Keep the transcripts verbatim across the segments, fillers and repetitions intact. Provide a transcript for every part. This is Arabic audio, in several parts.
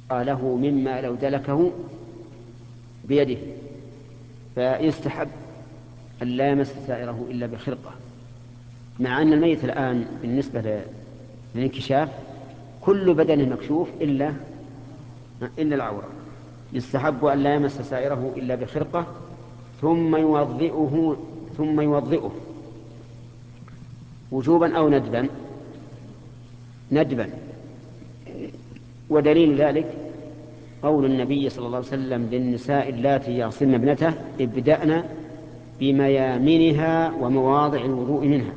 له مما لو دلكه بيده، فيستحب أن لا يمس سائره إلا بخرقة، مع أن الميت الآن بالنسبة للانكشاف كل بدنه مكشوف إلا إلا العورة. يستحب أن لا يمس سائره إلا بخرقة، ثم يوضئه ثم يوضئه وجوبا أو ندبا. ندبا، ودليل ذلك قول النبي صلى الله عليه وسلم للنساء اللاتي يغسلن ابنته: ابدأن بميامنها ومواضع الوضوء منها،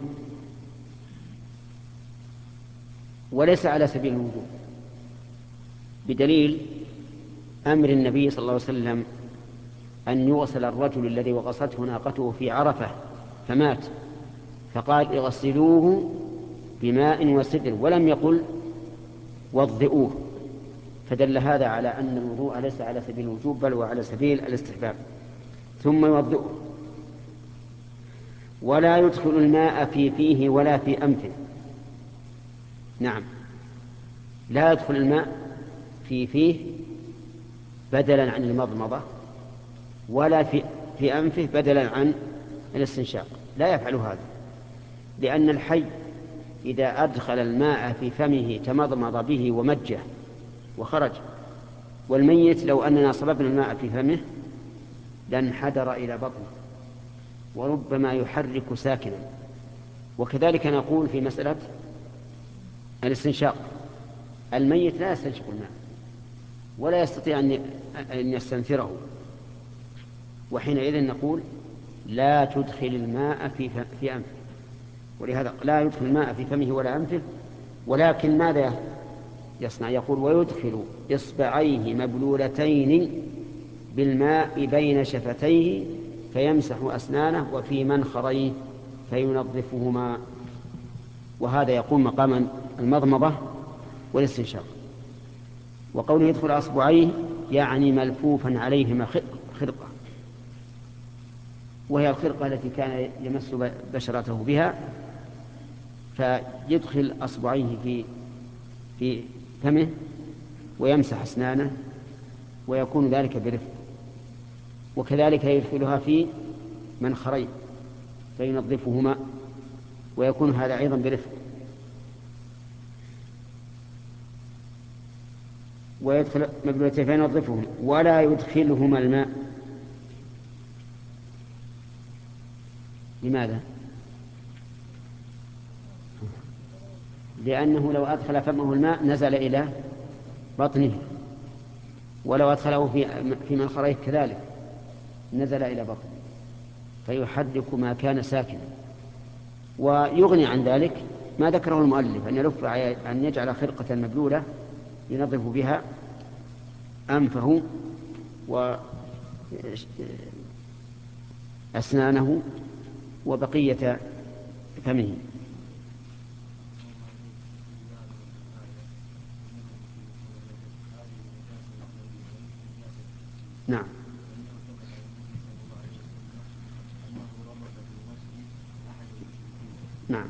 وليس على سبيل الوضوء، بدليل أمر النبي صلى الله عليه وسلم أن يغسل الرجل الذي وغصته ناقته في عرفة فمات، فقال: اغسلوه بماء وسدر، ولم يقل وضئوه، فدل هذا على أن الوضوء ليس على سبيل الوجوب بل وعلى سبيل الاستحباب. ثم يوضئه، ولا يدخل الماء في فيه ولا في أنفه. نعم، لا يدخل الماء في فيه بدلا عن المضمضة، ولا في, في أنفه بدلا عن الاستنشاق، لا يفعل هذا، لأن الحي إذا أدخل الماء في فمه تمضمض به ومجه وخرج، والميت لو أننا صببنا الماء في فمه لانحدر إلى بطنه وربما يحرك ساكنا. وكذلك نقول في مسألة الاستنشاق، الميت لا يستنشق الماء ولا يستطيع أن يستنثره، وحينئذ نقول لا تدخل الماء في في أنفه، ولهذا لا يدخل الماء في فمه ولا أنفه. ولكن ماذا يصنع؟ يقول: ويدخل إصبعيه مبلولتين بالماء بين شفتيه فيمسح أسنانه وفي منخريه فينظفهما. وهذا يقوم مقام المضمضة والاستنشاق. وقوله يدخل أصبعيه يعني ملفوفا عليهما خرقة، وهي الخرقة التي كان يمس بشرته بها، فيدخل أصبعيه في في فمه ويمسح أسنانه ويكون ذلك برفق، وكذلك يدخلها في منخريه فينظفهما ويكون هذا أيضا برفق. ويدخل مبلولتين فينظفهما ولا يدخلهما الماء. لماذا؟ لأنه لو أدخل فمه الماء نزل إلى بطنه، ولو أدخله في في منخريه كذلك نزل إلى بطنه فيحرك ما كان ساكنا. ويغني عن ذلك ما ذكره المؤلف أن يلف أن يجعل خرقة مبلولة ينظف بها أنفه وأسنانه وبقية فمه. نعم. نعم.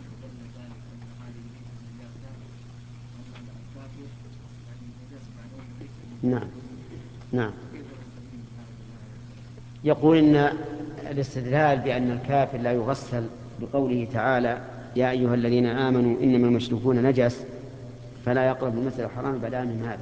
نعم. نعم. يقول إن الاستدلال بأن الكافر لا يغسل بقوله تعالى: يا أيها الذين آمنوا إنما المشركون نجس فلا يقربوا المسجد الحرام بعد عامهم هذا،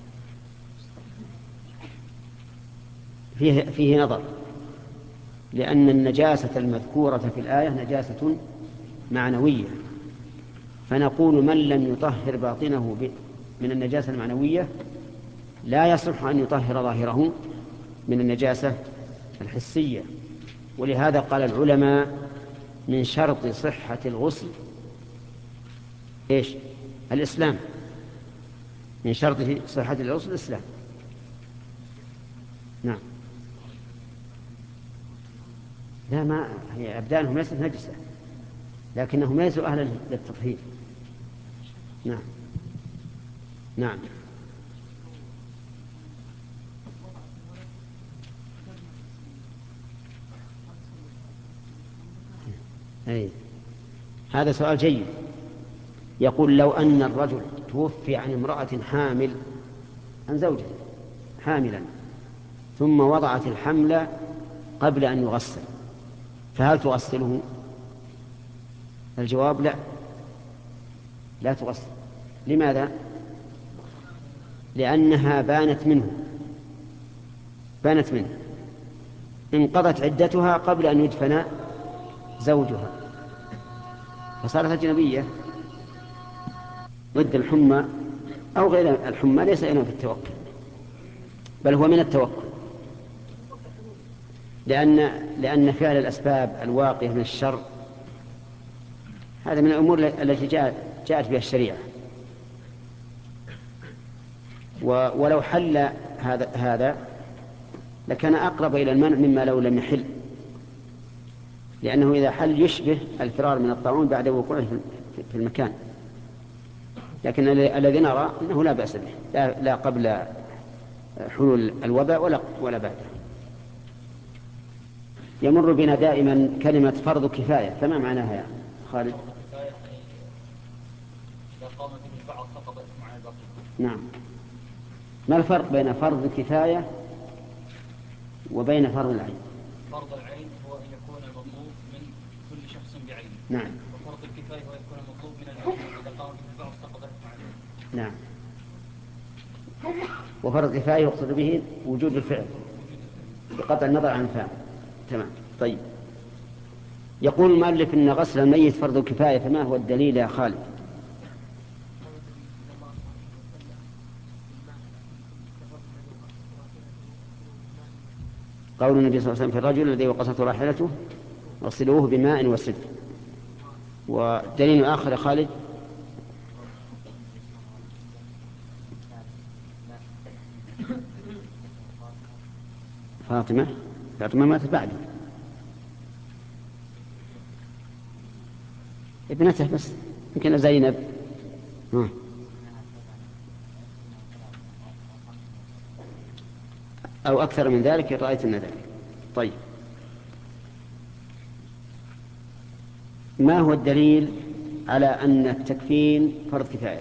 فيه, فيه نظر، لأن النجاسة المذكورة في الآية نجاسة معنوية، فنقول من لم يطهر باطنه من النجاسة المعنوية لا يصلح أن يطهر ظاهره من النجاسة الحسية. ولهذا قال العلماء: من شرط صحة الغسل إيش؟ الإسلام. من شرط صحة الغسل الإسلام. نعم. لا، ما هي أبدانهم ليست نجسة، لكنهم ليسوا أهلا للتطهير. نعم. نعم. أي. هذا سؤال جيد. يقول: لو أن الرجل توفي عن امرأة حامل عن زوجته حاملا ثم وضعت الحمل قبل أن يغسل، فهل تغسله؟ الجواب لا، لا تغسل. لماذا؟ لأنها بانت منه بانت منه انقضت عدتها قبل أن يدفن زوجها، فصارت أجنبية. ضد الحمى أو غير الحمى ليس إلا في التوكل، بل هو من التوكل، لأن لأن فعل الأسباب الواقعة من الشر هذا من الأمور التي جاءت جاءت بها الشريعة. ولو حل هذا هذا لكان أقرب إلى المنع مما لو لم يحل، لأنه إذا حل يشبه الفرار من الطاعون بعد وقوعه في المكان. لكن الذي نرى أنه لا بأس به، لا, لا قبل حلول الوباء ولا ولا بعده. يمر بنا دائما كلمة فرض كفاية، فما معناها يا خالد؟ نعم. ما الفرق بين فرض الكفاية وبين فرض العين؟ فرض العين هو أن يكون المطلوب من كل شخص بعينه. نعم. وفرض الكفاية هو يكون المطلوب من العين إذا قام به البعض سقط الإثم عليه. نعم. وفرض الكفاية يقصد به وجود الفعل بقطع النظر عن الفاعل. تمام. طيب، يقول المؤلف إن غسل الميت فرض الكفاية، فما هو الدليل يا خالد؟ قول النبي صلى الله عليه وسلم في الرجل الذي وقصته راحلته اغسلوه بماء وسدر. ودليل آخر يا خالد؟ فاطمة فاطمة ماتت بعده، ابنته بس، يمكن زينب. ها. أو أكثر من ذلك رأيت من ذلك. طيب، ما هو الدليل على أن التكفين فرض كفاية؟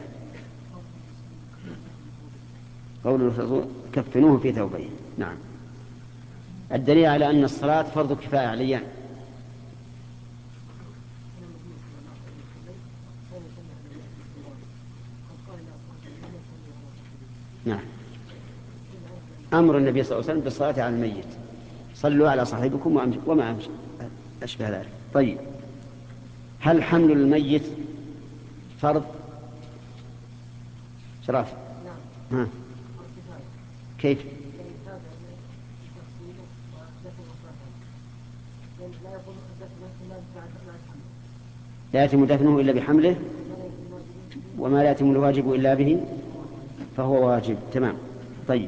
قول الرسول كفنوه في ثوبين. نعم. الدليل على أن الصلاة فرض كفاية عليان. نعم. أمر النبي صلى الله عليه وسلم بالصلاة على الميت، صلوا على صاحبكم وما أشبه ذلك. طيب، هل حمل الميت فرض؟ شرافي. نعم. ها. كيف؟ لا يتم دفنه إلا بحمله، وما لا يتم الواجب إلا به فهو واجب. تمام. طيب،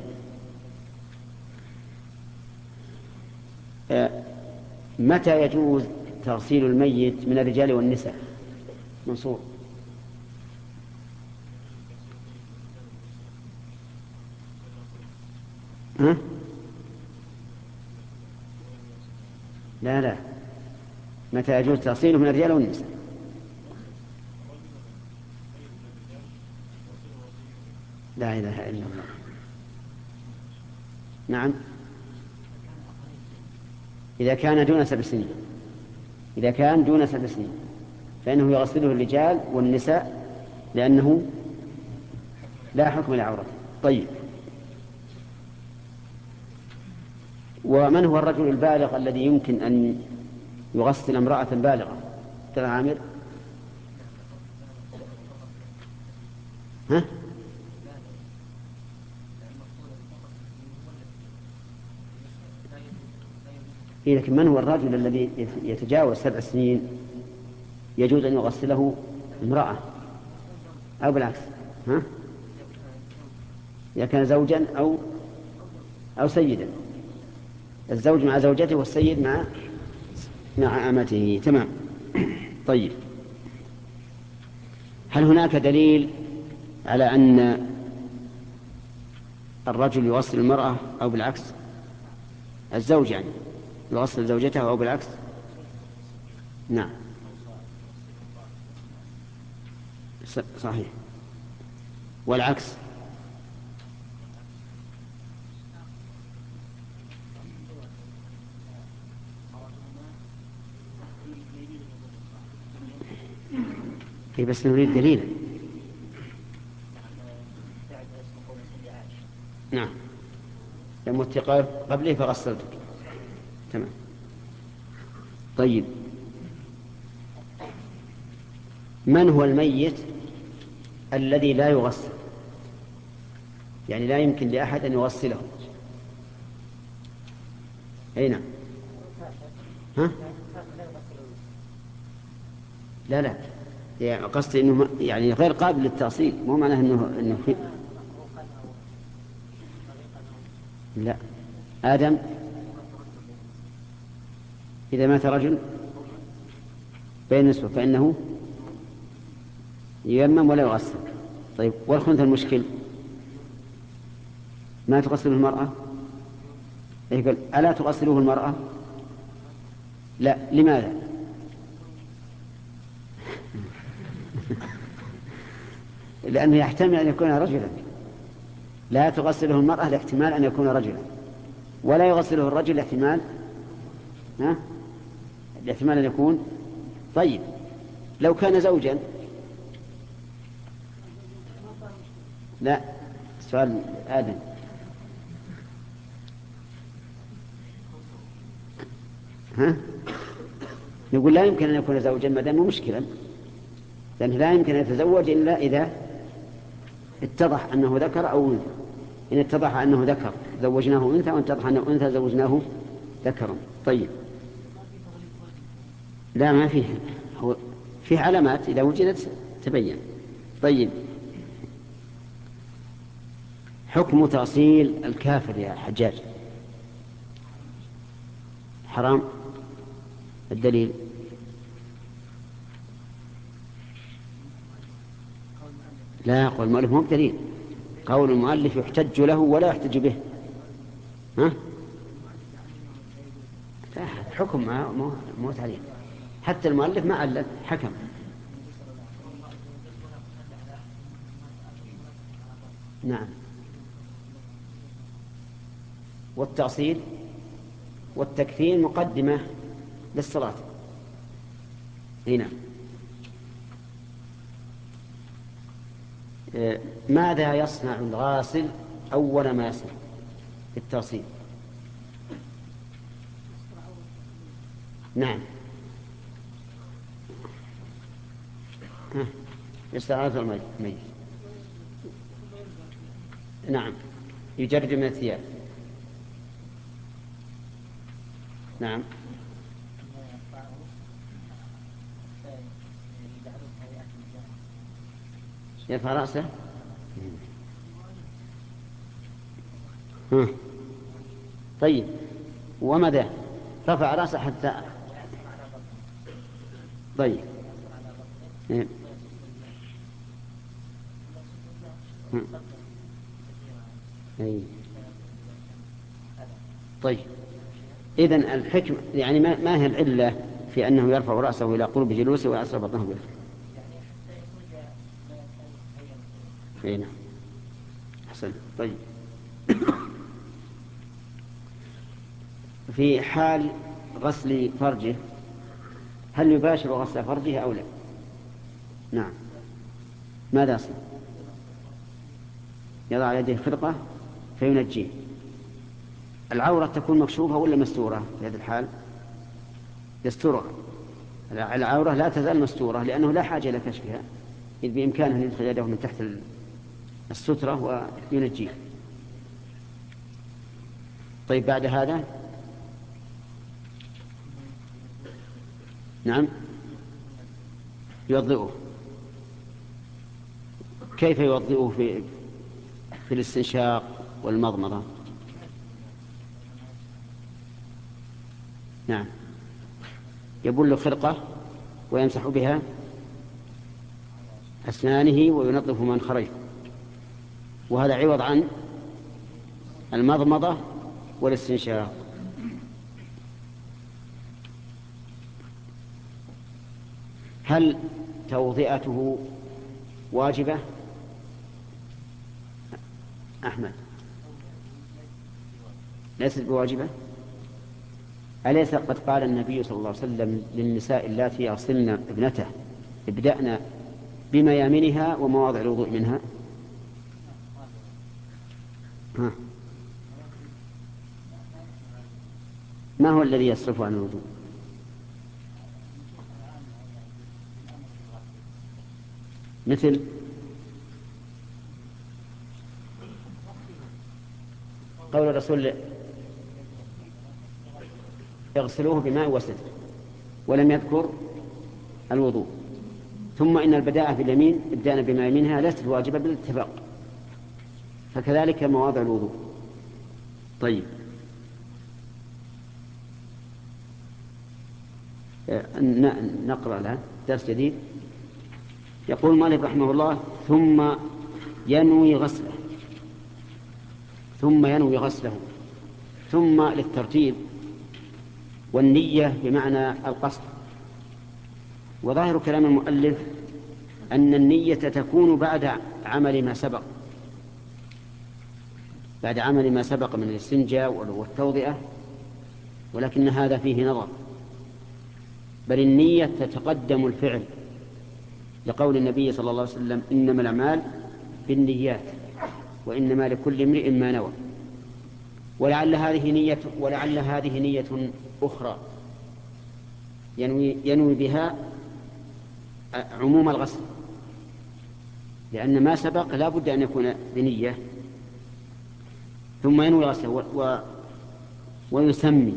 آه متى يجوز تغسيل الميت من الرجال والنساء؟ منصور. ها؟ لا لا، متى يجوز تغسيله من الرجال والنساء؟ لا إله إلا الله. نعم، إذا كان دون سبع سنين، إذا كان دون سبع سنين فإنه يغسله الرجال والنساء لأنه لا حكم لعورته. طيب، ومن هو الرجل البالغ الذي يمكن أن يغسل امرأة بالغة؟ ترى عامر. ها؟ إيه، لكن من هو الرجل الذي يتجاوز سبع سنين يجوز أن يغسله امرأة أو بالعكس؟ ها؟ إذا كان زوجا أو أو سيدا، الزوج مع زوجته والسيد مع مع أمته. تمام. طيب، هل هناك دليل على أن الرجل يغسل المرأة أو بالعكس؟ الزوج يعني يغسل زوجته أو بالعكس؟ نعم، صحيح. والعكس إيه بس نريد دليلا. نعم لم اتقى قبله فغسلتك. تمام. طيب من هو الميت الذي لا يغسل؟ يعني لا يمكن لأحد أن يغسله. أي نعم. ها؟ لا لا يعني قصدي أنه يعني غير قابل للتأصيل، مو معناه أنه, إنه في... لا آدم إذا مات رجل بين نسوه فإنه ييمم ولا يغسل. طيب والخنثى المشكل ما تغسله المرأة؟ يقول ألا تغسله المرأة؟ لا. لماذا؟ لأنه يحتمل أن يكون رجلا. لا تغسله المرأة لاحتمال أن يكون رجلا، ولا يغسله الرجل لاحتمال ها؟ لاحتمال أن يكون. طيب لو كان زوجا؟ لا سؤال آدم. ها؟ نقول لا يمكن أن يكون زوجا ما دام مشكلا، لأنه لا يمكن أن يتزوج إلا إذا اتضح أنه ذكر أو أنثى. إن اتضح أنه ذكر زوجناه أنثى، وإن اتضح أنه أنثى زوجناه ذكرا. طيب لا ما فيه، هو فيه علامات إذا وجدت تبين. طيب حكم تأصيل الكافر يا حجاج؟ حرام. الدليل؟ لا قول المؤلف مو بدليل، قول المؤلف يحتج له ولا يحتج به. ها؟ حكم ما مو تعليل، حتى المؤلف ما علل، حكم. نعم. والتأصيل والتكفين مقدمة للصلاة. هنا ماذا يصنع الغاسل أول ما يصنع في التأصيل؟ نعم استعارة الميت. نعم يجرد من الثياب. نعم يرفع رأسه. طيب وماذا رفع رأسه حتى؟ طيب طيب إذن الحكم يعني ما هي العلة في أنه يرفع رأسه إلى قرب جلوسه ويعصر بطنه به؟ نعم حسن. طيب في حال غسل فرجه هل يباشر غسل فرجه أو لا؟ نعم. ماذا يصنع؟ يضع يده خرقة فينجيه. العورة تكون مكشوفة ولا مستورة في هذه الحال؟ يسترها. العورة لا تزال مستورة لأنه لا حاجة إلى كشفها، إذ بإمكانه أن يدخل يده من تحت السترة وينجيه. طيب بعد هذا نعم يوضئه. كيف يوضئه في في الاستنشاق والمضمضة؟ نعم يبل خرقة ويمسح بها أسنانه وينظف منخريه، وهذا عوض عن المضمضة والاستنشاق. هل توضئته واجبة؟ أحمد ليست بواجبة. أليس قد قال النبي صلى الله عليه وسلم للنساء اللاتي يغسلن ابنته ابدأنا بميامنها ومواضع الوضوء منها. ها. ما هو الذي يصرف عن الوضوء؟ مثل قول الرسول يغسلوه بماء وسدر ولم يذكر الوضوء. ثم إن البداءة باليمين ابدأنا بما يمينها ليست واجبة بالاتفاق، فكذلك مواضع الوضوء. طيب، نقرأ لها درس جديد. يقول مالك رحمه الله: ثم ينوي غسله. ثم ينوي غسله، ثم للترتيب، والنية بمعنى القصد. وظاهر كلام المؤلف أن النية تكون بعد عمل ما سبق، بعد عمل ما سبق من الاستنجاء والتوضئة، ولكن هذا فيه نظر، بل النية تتقدم الفعل، لقول النبي صلى الله عليه وسلم: إنما الأعمال بالنيات وإنما لكل امرئ ما نوى. ولعل هذه نية ولعل هذه نية أخرى ينوي, ينوي بها عموم الغسل، لأن ما سبق لا بد أن يكون بنية. ثم ينوي غسله و... و... ويسمي،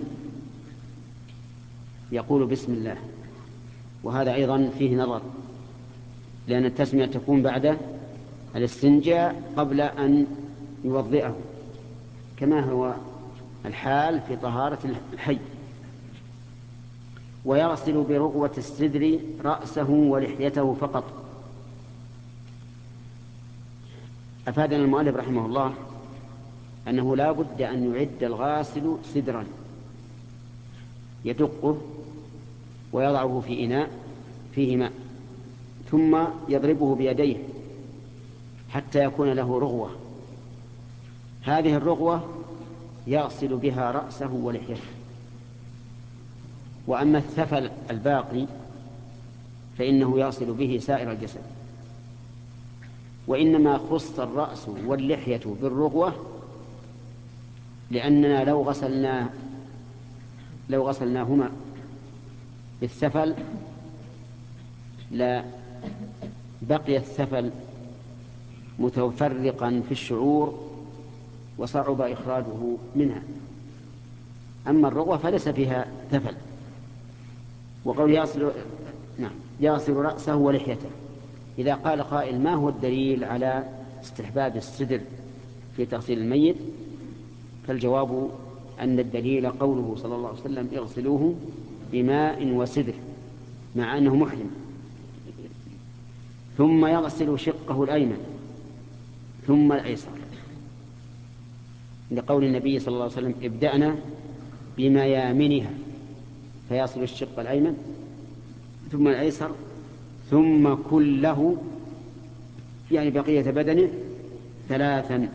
يقول بسم الله، وهذا أيضا فيه نظر، لأن التسمية تكون بعد الاستنجاء قبل أن يوضئه، كما هو الحال في طهارة الحي. ويغسل برغوة السدر رأسه ولحيته فقط. أفادنا المؤلف رحمه الله أنه لا بد أن يعد الغاسل سدرا يدقه ويضعه في إناء فيه ماء، ثم يضربه بيديه حتى يكون له رغوة. هذه الرغوة يغسل بها رأسه ولحيته. وأما الثفل الباقي فإنه يغسل به سائر الجسد. وإنما خص الرأس واللحية بالرغوة لأننا لو غسلنا لو غسلناهما بالثفل لا بقي الثفل متفرقا في الشعور وصعب إخراجه منها. أما الرغوة فليس فيها ثفل. وقول يغسل نعم يغسل رأسه ولحيته. إذا قال قائل: ما هو الدليل على استحباب السدر في تغسيل الميت؟ فالجواب أن الدليل قوله صلى الله عليه وسلم: اغسلوه بماء وسدر، مع أنه محرم. ثم يغسل شقه الأيمن ثم الأيسر، لقول النبي صلى الله عليه وسلم: ابدأنا بميامنها، فيصل الشق الأيمن ثم الأيسر ثم كله، يعني بقية بدنه ثلاثا،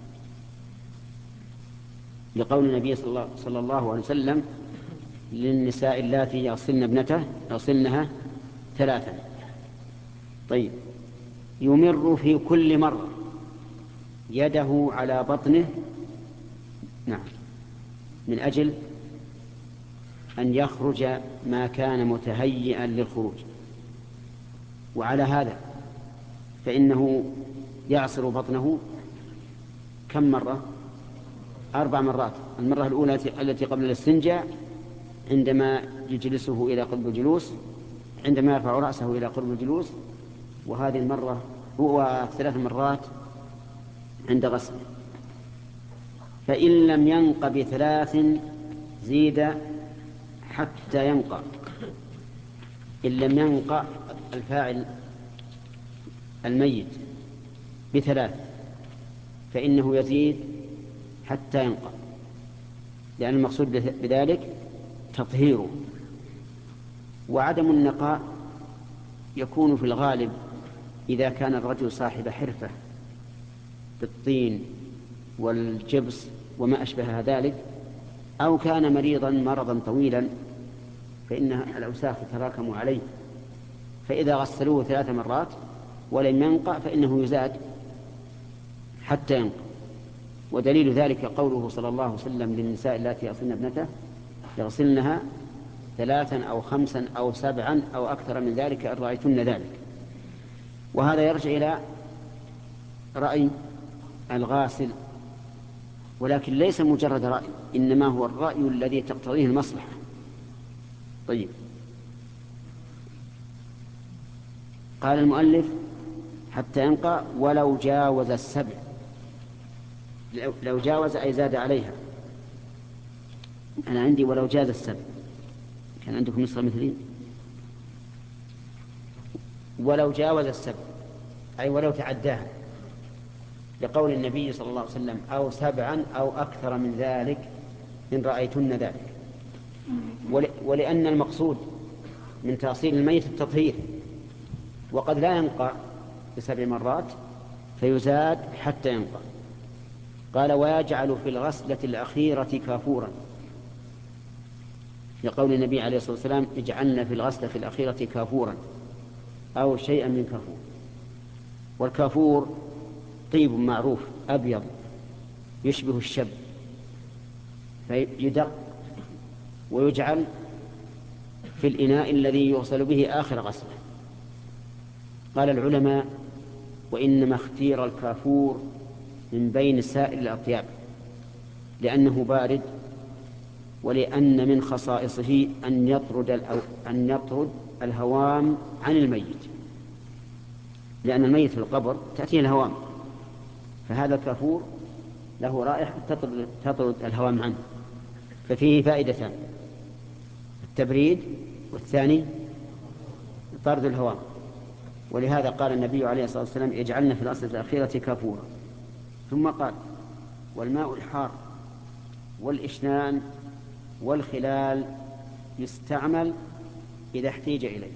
لقول النبي صلى الله عليه وسلم للنساء اللاتي يغسلن ابنته يغسلنها ثلاثا. طيب، يمر في كل مرة يده على بطنه، نعم، من أجل أن يخرج ما كان متهيئا للخروج. وعلى هذا فإنه يعصر بطنه كم مرة؟ أربع مرات. المرة الأولى التي قبل الاستنجاء عندما يجلسه إلى قرب الجلوس، عندما يرفع رأسه إلى قرب الجلوس، وهذه المرة هو ثلاث مرات عند غسله. فإن لم ينق بثلاث زيد حتى ينقى. إن لم ينقى الفاعل الميت بثلاث فإنه يزيد حتى ينقى، لأن المقصود بذلك تطهيره. وعدم النقاء يكون في الغالب إذا كان الرجل صاحب حرفة بالطين والجبس وما أشبه ذلك، أو كان مريضا مرضا طويلا فإن الأوساخ تتراكم عليه، فإذا غسلوه ثلاث مرات ولم ينقع فإنه يزاد حتى ينقع. ودليل ذلك قوله صلى الله عليه وسلم للنساء اللاتي يغسلن ابنته يغسلنها ثلاثا أو خمسا أو سبعا أو أكثر من ذلك إن رأيتن ذلك. وهذا يرجع إلى رأي الغاسل، ولكن ليس مجرد رأي، إنما هو الرأي الذي تقتضيه المصلحة. طيب، قال المؤلف حتى ينقع ولو جاوز السبع. لو جاوز أي زاد عليها. أنا عندي ولو جاز السبع، كان عندكم نسخة مثلي. ولو جاوز السبع أي ولو تعداها، لقول النبي صلى الله عليه وسلم أو سبعا أو أكثر من ذلك إن رأيتن ذلك. ولأن المقصود من تأصيل الميت التطهير، وقد لا ينقع بسبع مرات فيزاد حتى ينقع. قال ويجعل في الغسلة الأخيرة كافورا، لقول النبي عليه الصلاة والسلام اجعلنا في الغسلة الأخيرة كافورا أو شيئا من كافور. والكافور طيب معروف أبيض يشبه الشب، فيدق ويجعل في الإناء الذي يغسل به آخر غسله. قال العلماء وإنما اختير الكافور من بين سائر الأطياب لأنه بارد، ولأن من خصائصه أن يطرد, أن يطرد الهوام عن الميت، لأن الميت في القبر تأتيه الهوام، فهذا الكافور له رائحة تطرد, تطرد الهوام عنه. ففيه فائدتان: التبريد، والثاني طرد الهوام. ولهذا قال النبي عليه الصلاة والسلام اجعلنا في الغسلة الأخيرة كافورا. ثم قال والماء الحار والإشنان والخلال يستعمل إذا احتيج إليه.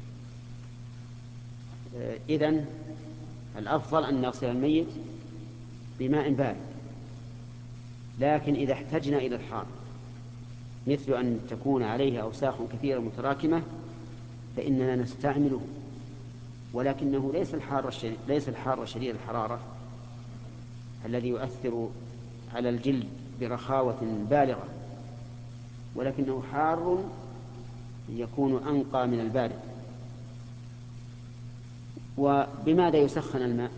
إذن الأفضل أن نغسل الميت بماء بارد، لكن إذا احتجنا إلى الحار مثل أن تكون عليه أوساخ كثيرة متراكمة فإننا نستعمله، ولكنه ليس الحار الشديد ليس الحار شديد الحرارة الذي يؤثر على الجلد برخاوة بالغة، ولكنه حار يكون أنقى من البارد. وبماذا يسخن الماء؟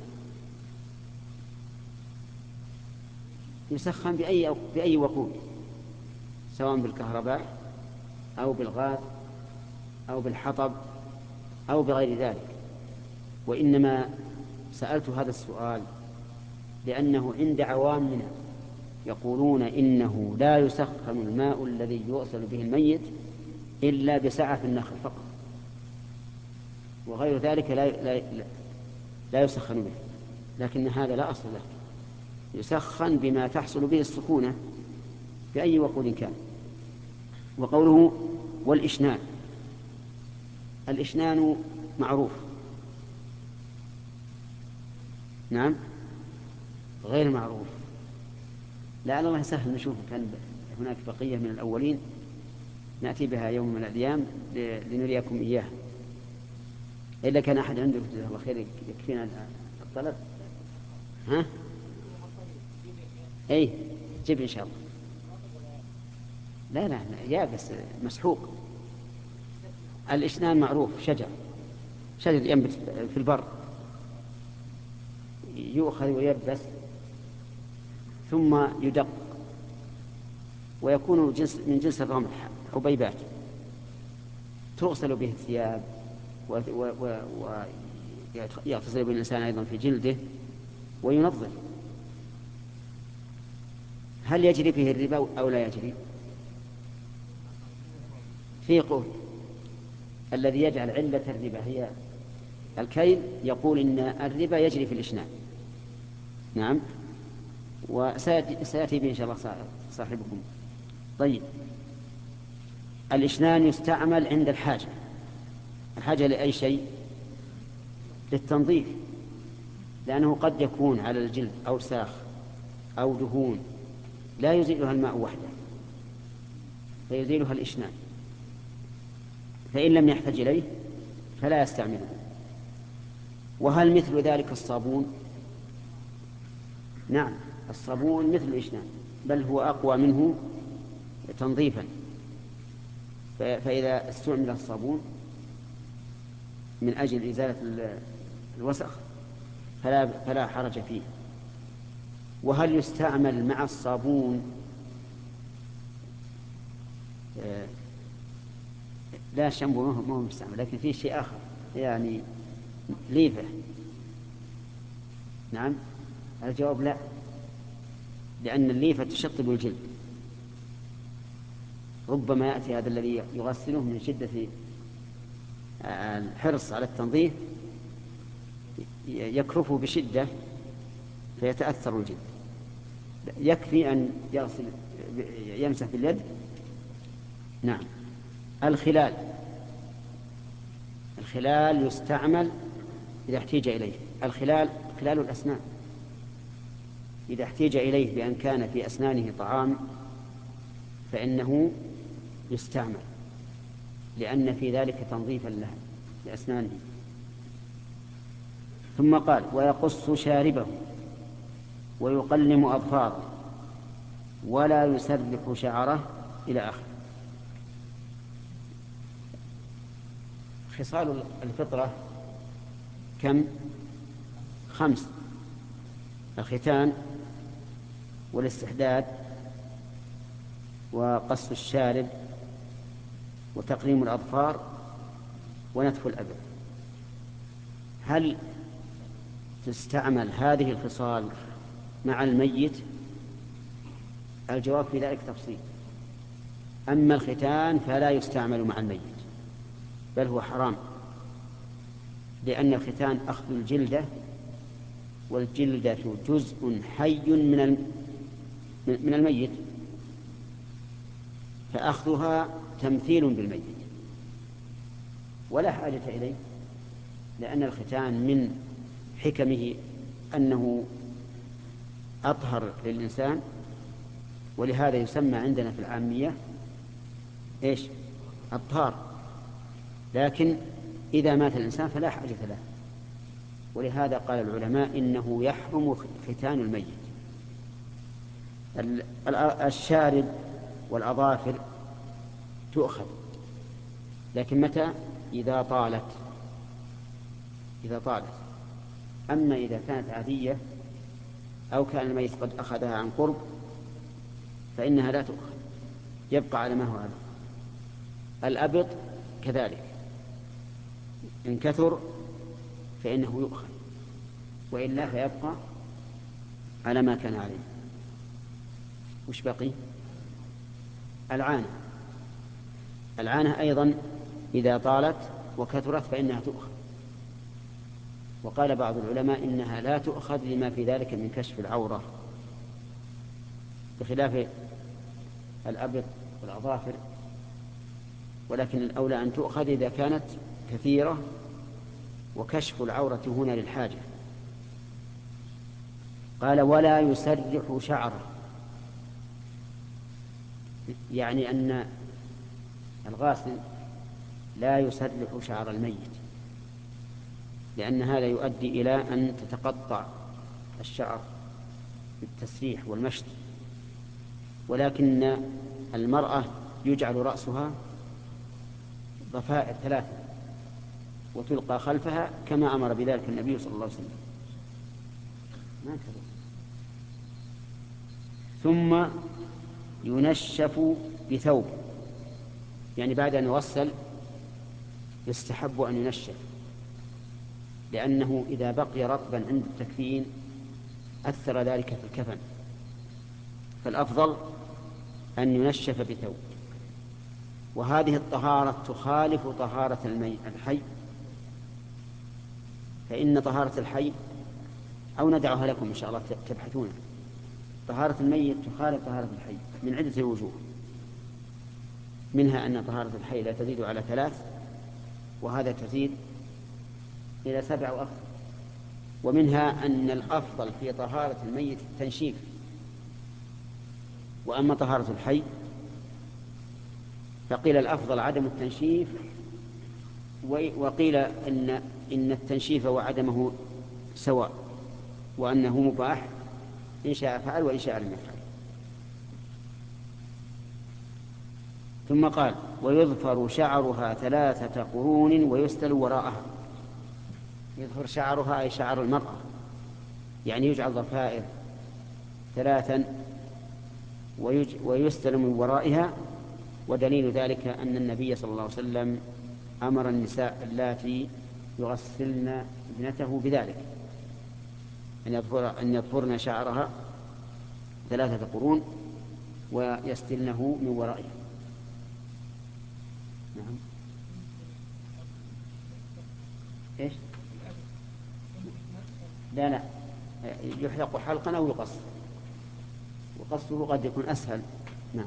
يسخن بأي, بأي وقود، سواء بالكهرباء أو بالغاز أو بالحطب أو بغير ذلك. وإنما سألت هذا السؤال لأنه عند عوامنا يقولون إنه لا يسخن الماء الذي يغسل به الميت إلا بسعة النخل فقط، وغير ذلك لا, لا, لا يسخن به. لكن هذا لا أصل له، يسخن بما تحصل به السخونة بأي وقود كان. وقوله والإشنان، الإشنان معروف، نعم غير معروف. لعل الله يسهل نشوف كان هناك بقية من الأولين نأتي بها يوم من الأيام لنريكم إياها. إلا كان أحد عنده جزاه الله خير يكفينا الطلب. ها؟ أي جيب إن شاء الله. لا لا يابس مسحوق. الإشنان معروف، شجر شجر ينبت في البر، يؤخذ ويبس ثم يدق ويكون جنس من جنس الرمل، حبيبات تغسل به الثياب ويغتسل به الإنسان أيضا في جلده وينظف. هل يجري فيه الربا أو لا يجري؟ في قول الذي يجعل علة الربا هي الكيل يقول إن الربا يجري في الإشنان. نعم، وسيأتي به إن شاء الله صاحبكم. طيب، الإشنان يستعمل عند الحاجة. الحاجة لأي شيء؟ للتنظيف، لأنه قد يكون على الجلد أوساخ أو دهون لا يزيلها الماء وحده فيزيلها الإشنان، فإن لم يحتج إليه فلا يستعمله. وهل مثل ذلك الصابون؟ نعم، الصابون مثل الإشنان، بل هو أقوى منه تنظيفا. فإذا استعمل الصابون من أجل إزالة الوسخ فلا, فلا حرج فيه. وهل يستعمل مع الصابون آه لا الشامبو ما هو مستعمل، لكن فيه شيء آخر يعني ليفة؟ نعم، الجواب لا، لأن الليفة تشطب الجلد. ربما يأتي هذا الذي يغسله من شدة الحرص على التنظيف يكرفه بشدة فيتأثر الجلد. يكفي أن يغسل يمسح باليد. نعم. الخلال الخلال يستعمل إذا احتيج إليه. الخلال خلال الأسنان، إذا احتيج إليه بأن كان في أسنانه طعام فإنه يستعمل، لأن في ذلك تنظيفا له لأسنانه. ثم قال: ويقص شاربه ويقلم أظفاره ولا يسرح شعره إلى آخره. خصال الفطرة كم؟ خمس: الختان والاستحداد وقص الشارب وتقليم الأظفار ونتف الأبر. هل تستعمل هذه الخصال مع الميت؟ الجواب في ذلك تفصيل. أما الختان فلا يستعمل مع الميت، بل هو حرام، لأن الختان أخذ الجلدة، والجلدة جزء حي من من الميت، فأخذها تمثيل بالميت ولا حاجة إليه، لأن الختان من حكمه أنه أطهر للإنسان، ولهذا يسمى عندنا في العامية إيش؟ الطهار. لكن إذا مات الإنسان فلا حاجة له، ولهذا قال العلماء إنه يحرم ختان الميت. الشارب والأظافر تؤخذ، لكن متى؟ إذا طالت إذا طالت أما إذا كانت عادية أو كان الميت قد أخذها عن قرب فإنها لا تؤخذ، يبقى على ما هو عليه. الأبط كذلك، إن كثر فإنه يؤخذ، وإلا فيبقى على ما كان عليه. وش بقي؟ العانة العانة أيضا إذا طالت وكثرت فإنها تؤخذ، وقال بعض العلماء إنها لا تؤخذ لما في ذلك من كشف العورة، بخلاف الأبط والأظافر، ولكن الأولى أن تؤخذ إذا كانت كثيرة وكشف العورة هنا للحاجة. قال: ولا يسرح شعره، يعني أن الغاسل لا يسرح شعر الميت، لأن هذا يؤدي إلى أن تتقطع الشعر بالتسريح والمشط. ولكن المرأة يجعل رأسها ضفائر ثلاثة وتلقى خلفها كما أمر بذلك النبي صلى الله عليه وسلم. ما كذب. ثم ينشف بثوب، يعني بعد أن يغسل يستحب أن ينشف، لأنه إذا بقي رطبا عند التكفين أثر ذلك في الكفن، فالأفضل أن ينشف بثوب. وهذه الطهارة تخالف طهارة المي الحي، فإن طهارة الحي، أو ندعها لكم إن شاء الله تبحثون، طهارة الميت تخالف طهارة الحي من عدة وجوه، منها أن طهارة الحي لا تزيد على ثلاث، وهذا تزيد إلى سبع وأكثر. ومنها أن الأفضل في طهارة الميت التنشيف، وأما طهارة الحي فقيل الأفضل عدم التنشيف، وقيل أن إن التنشيف وعدمه سواء، وأنه مباح إن شاء فعل وإن شاء لم يفعل. ثم قال: ويظفر شعرها ثلاثة قرون ويستل وراءها. يظفر شعرها أي شعر المرأة، يعني يجعل ضفائر ثلاثا ويستل من ورائها. ودليل ذلك أن النبي صلى الله عليه وسلم أمر النساء اللاتي يغسلن ابنته بذلك أن يظفر أن يظفرن شعرها ثلاثة قرون ويستلنه من ورائها. نعم. إيش؟ لا لا يحلق حلقا أو يقص، وقصه قد يكون أسهل. نعم.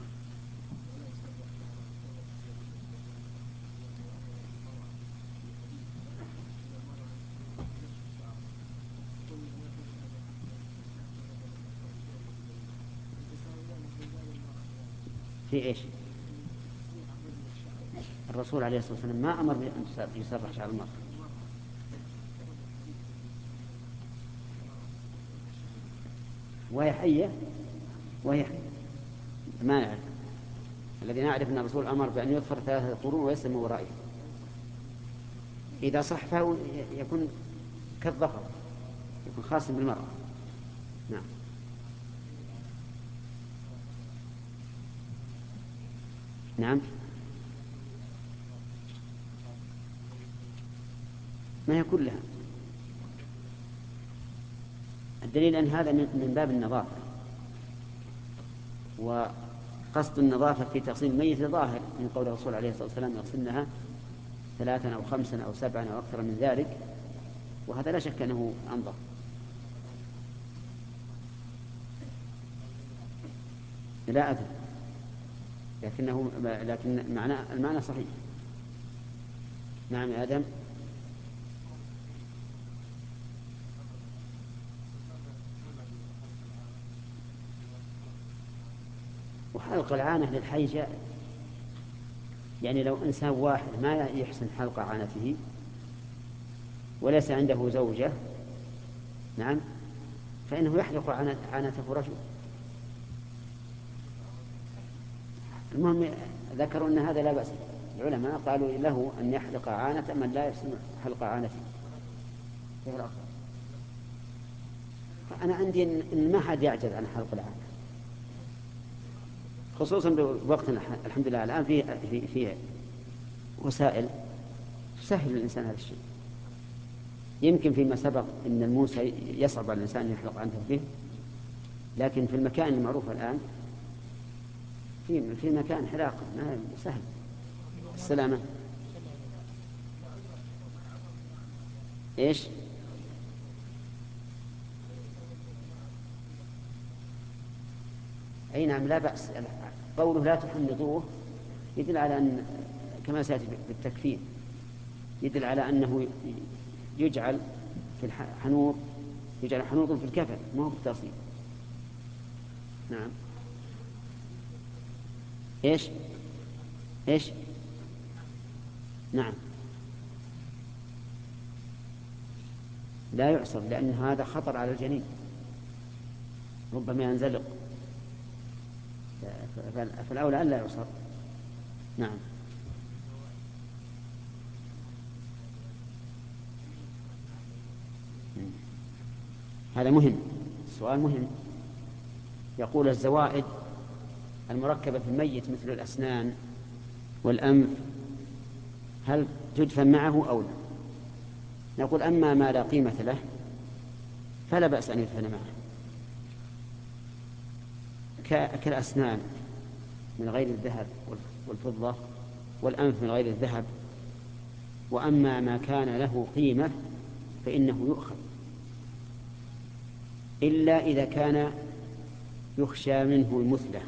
في إيش؟ الرسول عليه الصلاة والسلام ما أمر بأن يسرح شعر المرأة. وهي حية وهي حية ما نعرف. الذي نعرف أن الرسول أمر بأن يظفر ثلاثة قرون ويسلم ورائه. إذا صح فهو يكون كالظفر، يكون خاص بالمرأة. نعم. نعم. ما هي كلها. الدليل أن هذا من باب النظافة، وقصد النظافة في تغسيل الميت ظاهر من قول الرسول عليه الصلاة والسلام: يغسلنها ثلاثا أو خمسا أو سبعا أو أكثر من ذلك، وهذا لا شك أنه أنظف. لا أدري، لكنه لكن المعنى المعنى صحيح. نعم يا آدم. وحلق العانة للحي جائز، يعني لو إنسان واحد ما يحسن حلق عانته وليس عنده زوجة، نعم، فإنه يحلق عانته رجل. المهم ذكروا أن هذا لا بأس. العلماء قالوا له أن يحلق عانة من لا يحسن حلق عانته. أنا عندي إن ما حد يعجز عن حلق العانة، خصوصا بوقتنا الحمد لله الآن في في في وسائل تسهل الإنسان هذا الشيء. يمكن فيما سبق أن الموسى يصعب على الإنسان أن يحلق عنه به، لكن في المكان المعروف الآن في في مكان حلاقة ما سهل. السلامة. إيش؟ أي نعم لا بأس. قوله لا تحنطوه يدل على أن كما سيأتي بالتكفين يدل على أنه يجعل في الحنوط يجعل حنوط في الكفن ما هو في التغسيل. نعم. إيش؟ إيش؟ نعم. لا يعصر لأن هذا خطر على الجنين، ربما ينزلق، فالأولى أن لا يعصر. نعم. هذا مهم، السؤال مهم. يقول: الزوائد المركبة في الميت مثل الأسنان والأنف هل تدفن معه أو لا؟ نقول: أما ما لا قيمة له فلا بأس أن يدفن معه، كالأسنان من غير الذهب والفضة، والأنف من غير الذهب. وأما ما كان له قيمة فإنه يؤخذ، إلا إذا كان يخشى منه المثلة،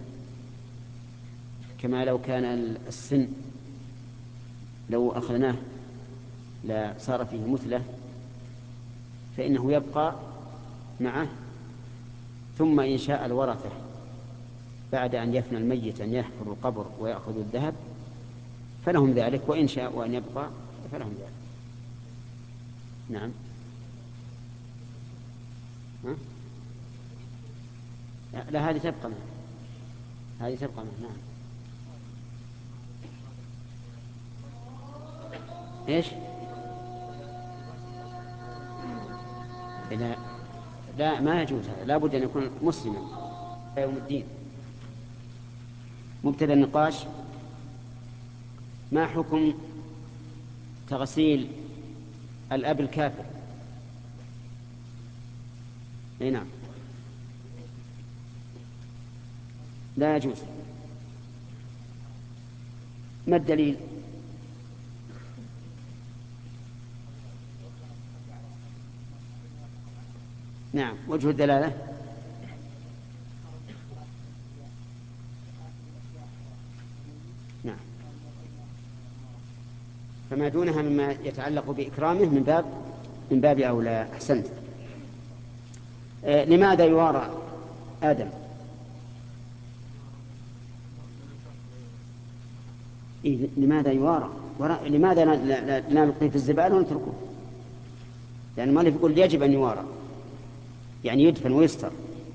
كما لو كان السن لو أخذناه لا صار فيه مثلة فإنه يبقى معه، ثم إن شاء الورثة بعد أن يفنى الميت أن يحفروا القبر ويأخذوا الذهب فلهم ذلك، وإن شاءوا أن يبقى فلهم ذلك. نعم. ها؟ لا هذه تبقى معه. هذه تبقى معه. نعم. ايش؟ لا لا ما يجوز هذا، لا بد أن يكون مسلما يوم الدين. مبتدأ النقاش: ما حكم تغسيل الأب الكافر؟ اي نعم لا يجوز. ما الدليل؟ نعم وجه الدلالة. نعم فما دونها مما يتعلق بإكرامه من باب من باب أولى. أحسنت. آه لماذا يوارى آدم؟ إيه لماذا يوارى؟ لماذا لا نلقيه في الزبالة ونتركه؟ لأن المؤلف يقول يجب أن يوارى، يعني يدفن ويستر.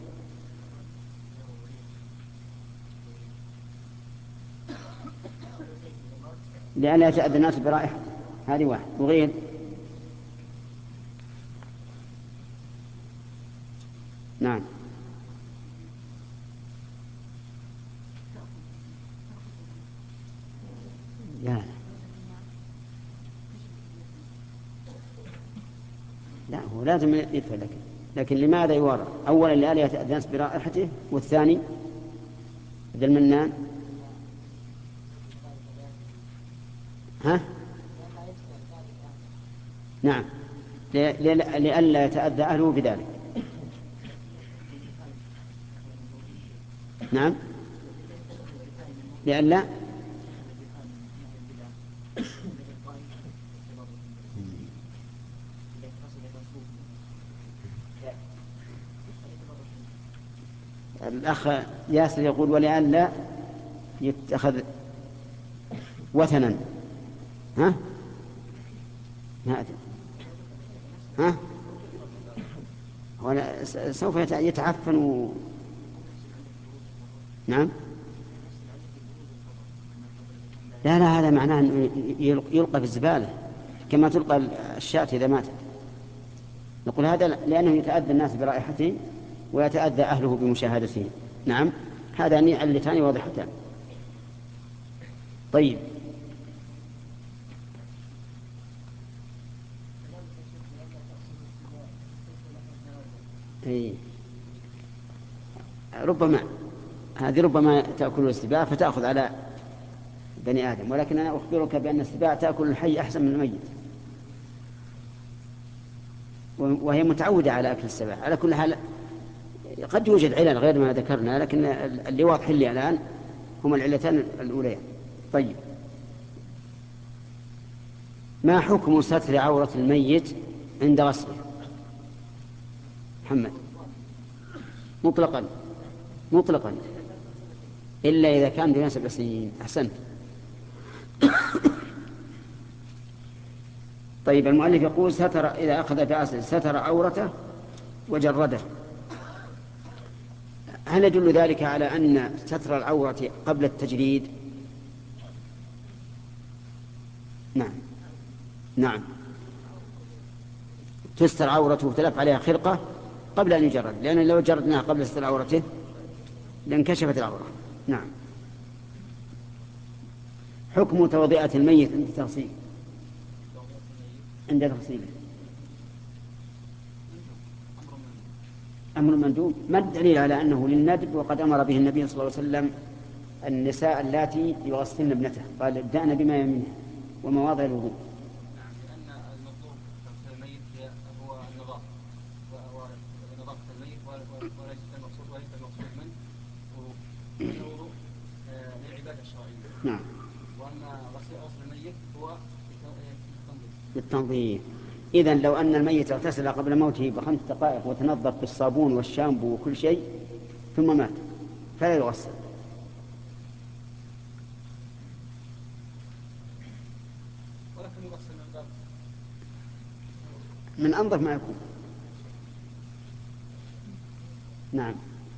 لأن لا يتأذى الناس برائحة. هذه واحد. وغير نعم لا لا هو لازم يدفع. لكن لكن لماذا يوارى؟ أولا لألا يتأذى الناس برائحته، والثاني ذا المنان ها نعم لئلا يتأذى أهله بذلك. نعم لئلا الأخ ياسر يقول ولئلا يتخذ وثنا. ها ما أدري. ها ولا سوف يتعفن و... نعم لا لا هذا معناه أنه يلقى في الزبالة كما تلقى الشاة إذا ماتت. نقول هذا لأنه يتأذى الناس برائحته ويتأذى أهله بمشاهدته. نعم هذا علتان واضحتان. طيب أي. ربما هذه ربما تأكل السباع فتأخذ على بني آدم، ولكن أنا أخبرك بأن السباع تأكل الحي أحسن من الميت، وهي متعودة على أكل السباع. على كل حال قد يوجد علل غير ما ذكرنا، لكن اللي واضح لي الآن هما العلتان الأوليان. طيب ما حكم ستر عورة الميت عند غسله؟ محمد. مطلقا مطلقا إلا إذا كان دون سبع سنين. أحسنت. طيب المؤلف يقول ستر إذا أخذ بأسل ستر عورته وجرده. هل يدل ذلك على أن ستر العورة قبل التجريد؟ نعم نعم تستر عورته وتلف عليها خرقة قبل أن يجرد، لأن لو جردناها قبل ستر عورته لانكشفت العورة. نعم. حكم توضئة الميت عند تغسيله عند تغسيله أمر مندوب. ما الدليل على أنه للندب وقد أمر به النبي صلى الله عليه وسلم النساء اللاتي يغسلن ابنته، قال ابدأن بما يمنه ومواضع الوضوء. لأن المطلوب في الميت هو النظافة ونظافة الميت وليس المقصود وليس المقصود منه الوضوء للعبادة الشرعية. نعم. وأما غسل الميت هو بالتنظيف. إذن لو أن الميت اغتسل قبل موته بخمس دقائق وتنظف بالصابون والشامبو وكل شيء ثم مات فلا يغسل. من أنظف ما يكون. نعم.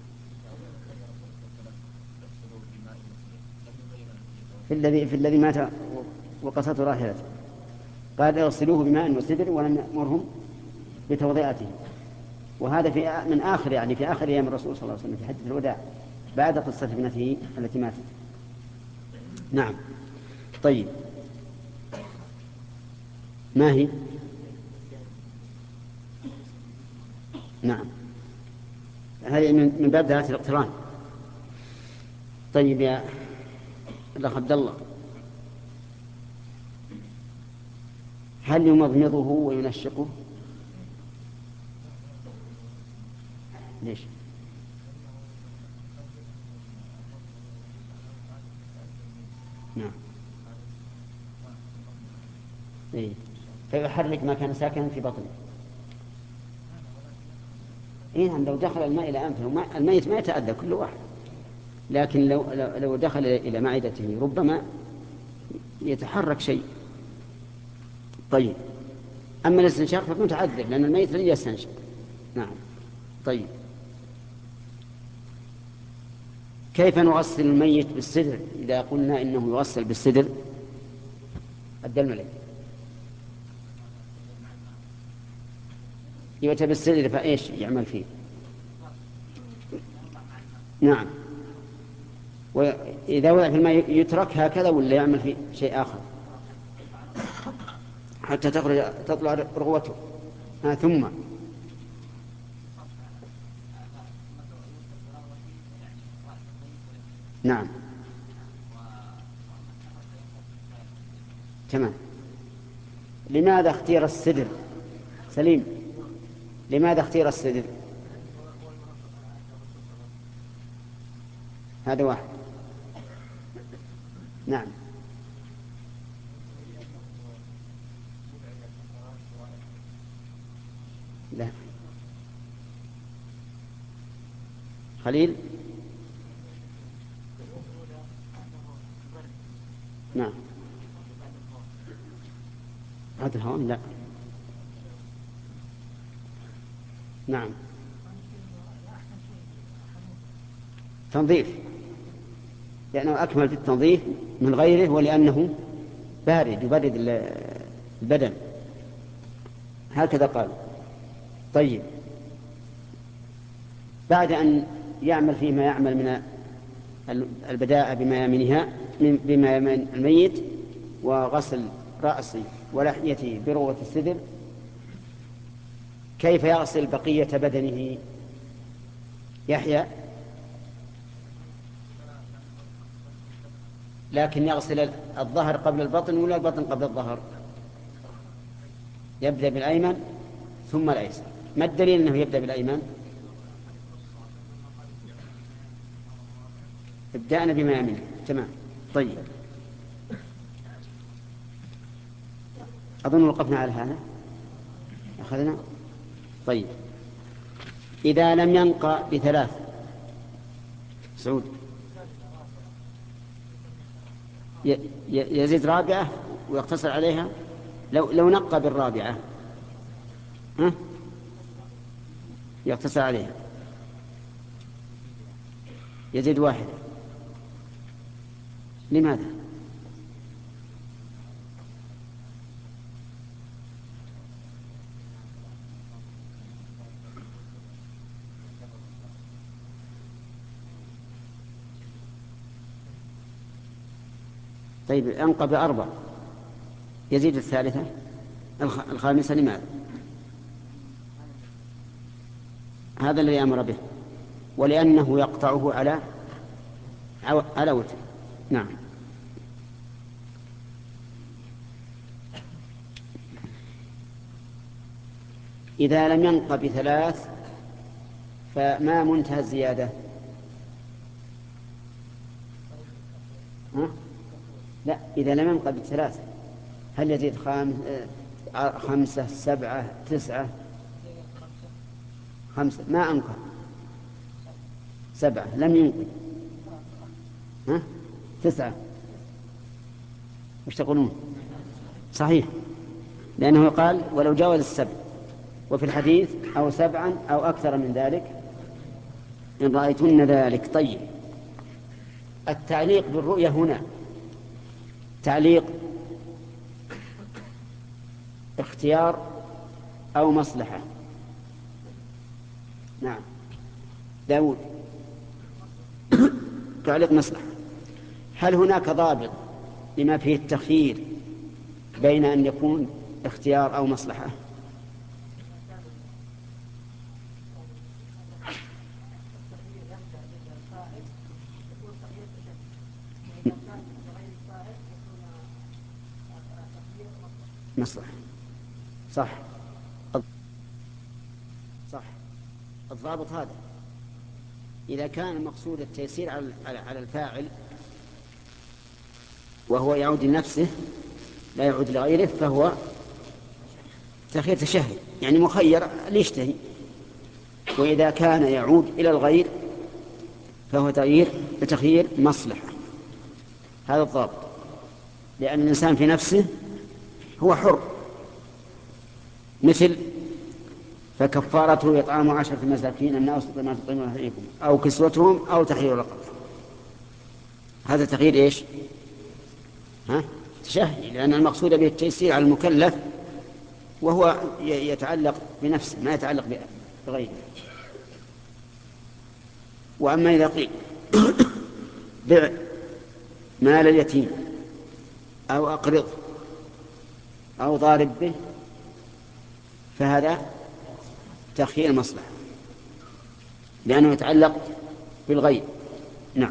في الذي في الذي مات وقصته راحلته قال اغسلوه بماء وسدر ولم يأمرهم بتوضئته، وهذا في من آخر يعني في آخر أيام الرسول صلى الله عليه وسلم في حجة الوداع بعد قصة ابنته التي ماتت. نعم. طيب ما هي؟ نعم هذه من باب ذات الاقتران. طيب يا الأخ عبد الله، هل يمضمضه وينشقه؟ ليش؟ نعم. إيه. فيحرك ما كان ساكنا في بطنه. إيه نعم، لو دخل الماء إلى أنفه الميت ما يتأذى كل واحد، لكن لو لو دخل إلى معدته ربما يتحرك شيء. طيب أما الاستنشاق فمتعذر لأن الميت لن يستنشق. نعم. طيب كيف نغسل الميت بالسدر إذا قلنا إنه يغسل بالسدر؟ الدلم عليه يؤتى بالسدر فإيش يعمل فيه؟ نعم. وإذا وضع في الماء يترك هكذا ولا يعمل فيه شيء آخر حتى تخرج تطلع رغوته؟ ها ثم نعم تمام. لماذا اختير السدر؟ سليم، لماذا اختير السدر؟ هذا واحد. نعم. لا خليل. نعم. هذا الهون لا. نعم. تنظيف، لأنه أكمل في التنظيف من غيره، ولأنه بارد يبرد البدن، هكذا قال. طيب بعد أن يعمل فيه ما يعمل من البداءة بميامنها بميامن الميت وغسل رأسه ولحيته بروة السدر، كيف يغسل بقية بدنه؟ يحيى. لكن يغسل الظهر قبل البطن ولا البطن قبل الظهر؟ يبدأ بالأيمن ثم الأيسر. ما الدليل أنه يبدأ بالأيمن؟ ابدأنا بما يمنه. تمام. طيب أظن وقفنا على هذا أخذنا. طيب إذا لم ينقى بثلاث سعود يزيد رابعة ويقتصر عليها؟ لو لو نقى بالرابعة ها يقتصر عليها، يزيد واحدة. لماذا؟ طيب أنقى بأربع يزيد الثالثة الخامسة، لماذا؟ هذا الذي أمر به، ولأنه يقطعه على على وتر. نعم. إذا لم ينقى بثلاث فما منتهى الزيادة؟ ها؟ لا، إذا لم ينقى بثلاث هل يزيد خامس خمسة سبعة تسعة؟ خمسة ما أنقى، سبعة لم ينقي، ها؟ تسعة. وش تقولون؟ صحيح، لأنه قال ولو جاوز السبع وفي الحديث أو سبعا أو أكثر من ذلك إن رأيتن ذلك. طيب، التعليق بالرؤية هنا تعليق اختيار أو مصلحة؟ نعم داود. تعليق مصلحة. هل هناك ضابط لما فيه التخيير بين أن يكون اختيار أو مصلحة؟ مصلحة، صح صح. الضابط هذا إذا كان المقصود التيسير على الفاعل وهو يعود لنفسه لا يعود لغيره فهو تخيير تشهي، يعني مخير ليشتهي. وإذا كان يعود إلى الغير فهو تغيير تخيير مصلحة. هذا الضابط، لأن الإنسان في نفسه هو حر، مثل فكفارته إطعام عشرة مساكين أن أوسط ما تطعمون أهليكم أو كسوتهم أو تحرير رقبة. هذا تغيير إيش؟ ها؟ تشهي، لأن المقصود به التيسير على المكلف وهو يتعلق بنفسه ما يتعلق بغيره. وأما إذا قيل بع مال اليتيم أو أقرض أو ضارب به فهذا تخيير مصلحة لأنه يتعلق بالغير. نعم.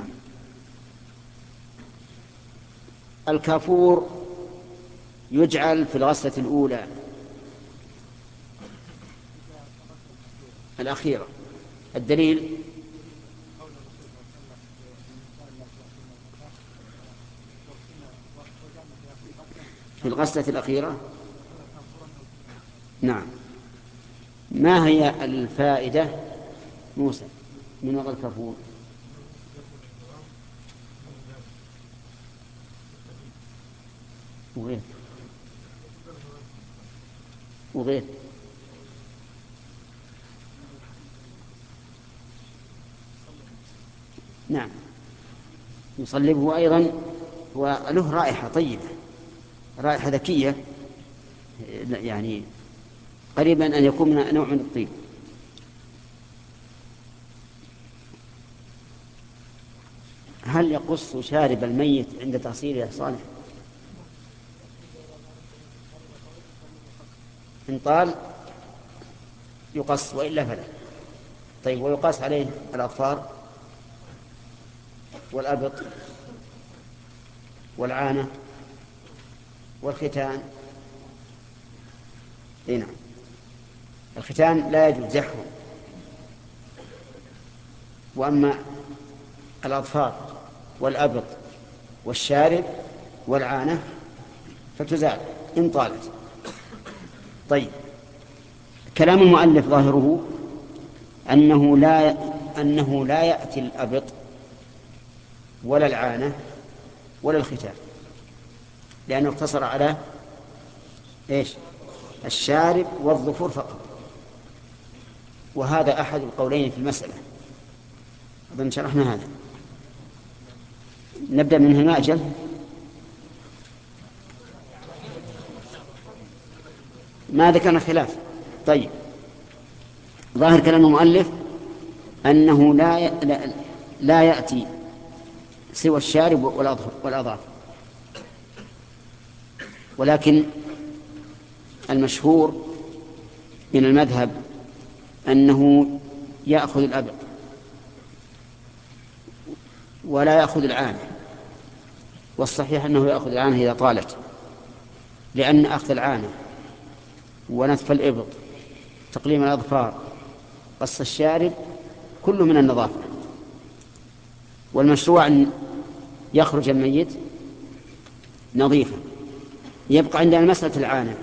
الكافور يجعل في الغسلة الأولى الأخيرة. الدليل في الغسلة الأخيرة. نعم. ما هي الفائدة موسى من وضع الكافور؟ وغير وغير نعم يصلبه أيضا، وله رائحة طيبة، رائحة ذكية، يعني قريبا أن يكون من نوع من الطيب. هل يقص شارب الميت عند تغسيله صالح؟ إن طال يقص وإلا فلا. طيب، ويقاس عليه الأظفار والأبط والعانة والختان. إيه نعم. الختان لا يجوز زحفه، وأما الأظفار والأبط والشارب والعانة فتزال إن طالت. طيب، كلام المؤلف ظاهره أنه لا أنه لا يأتي الأبط ولا العانة ولا الختان، لأنه اقتصر على إيش؟ الشارب والظفور فقط. وهذا أحد القولين في المسألة، أظن شرحنا هذا. نبدأ من هنا أجل. ما ذكرنا خلاف. طيب، ظاهر كلام المؤلف أنه لا لا, لا يأتي سوى الشارب والأظافر، ولكن المشهور من المذهب أنه يأخذ الأبط ولا يأخذ العانة، والصحيح أنه يأخذ العانة إذا طالت، لأن أخذ العانة ونتف الإبط تقليم الأظفار قص الشارب كله من النظافة. والمشروع أن يخرج الميت نظيفا. يبقى عندنا مسألة العانة،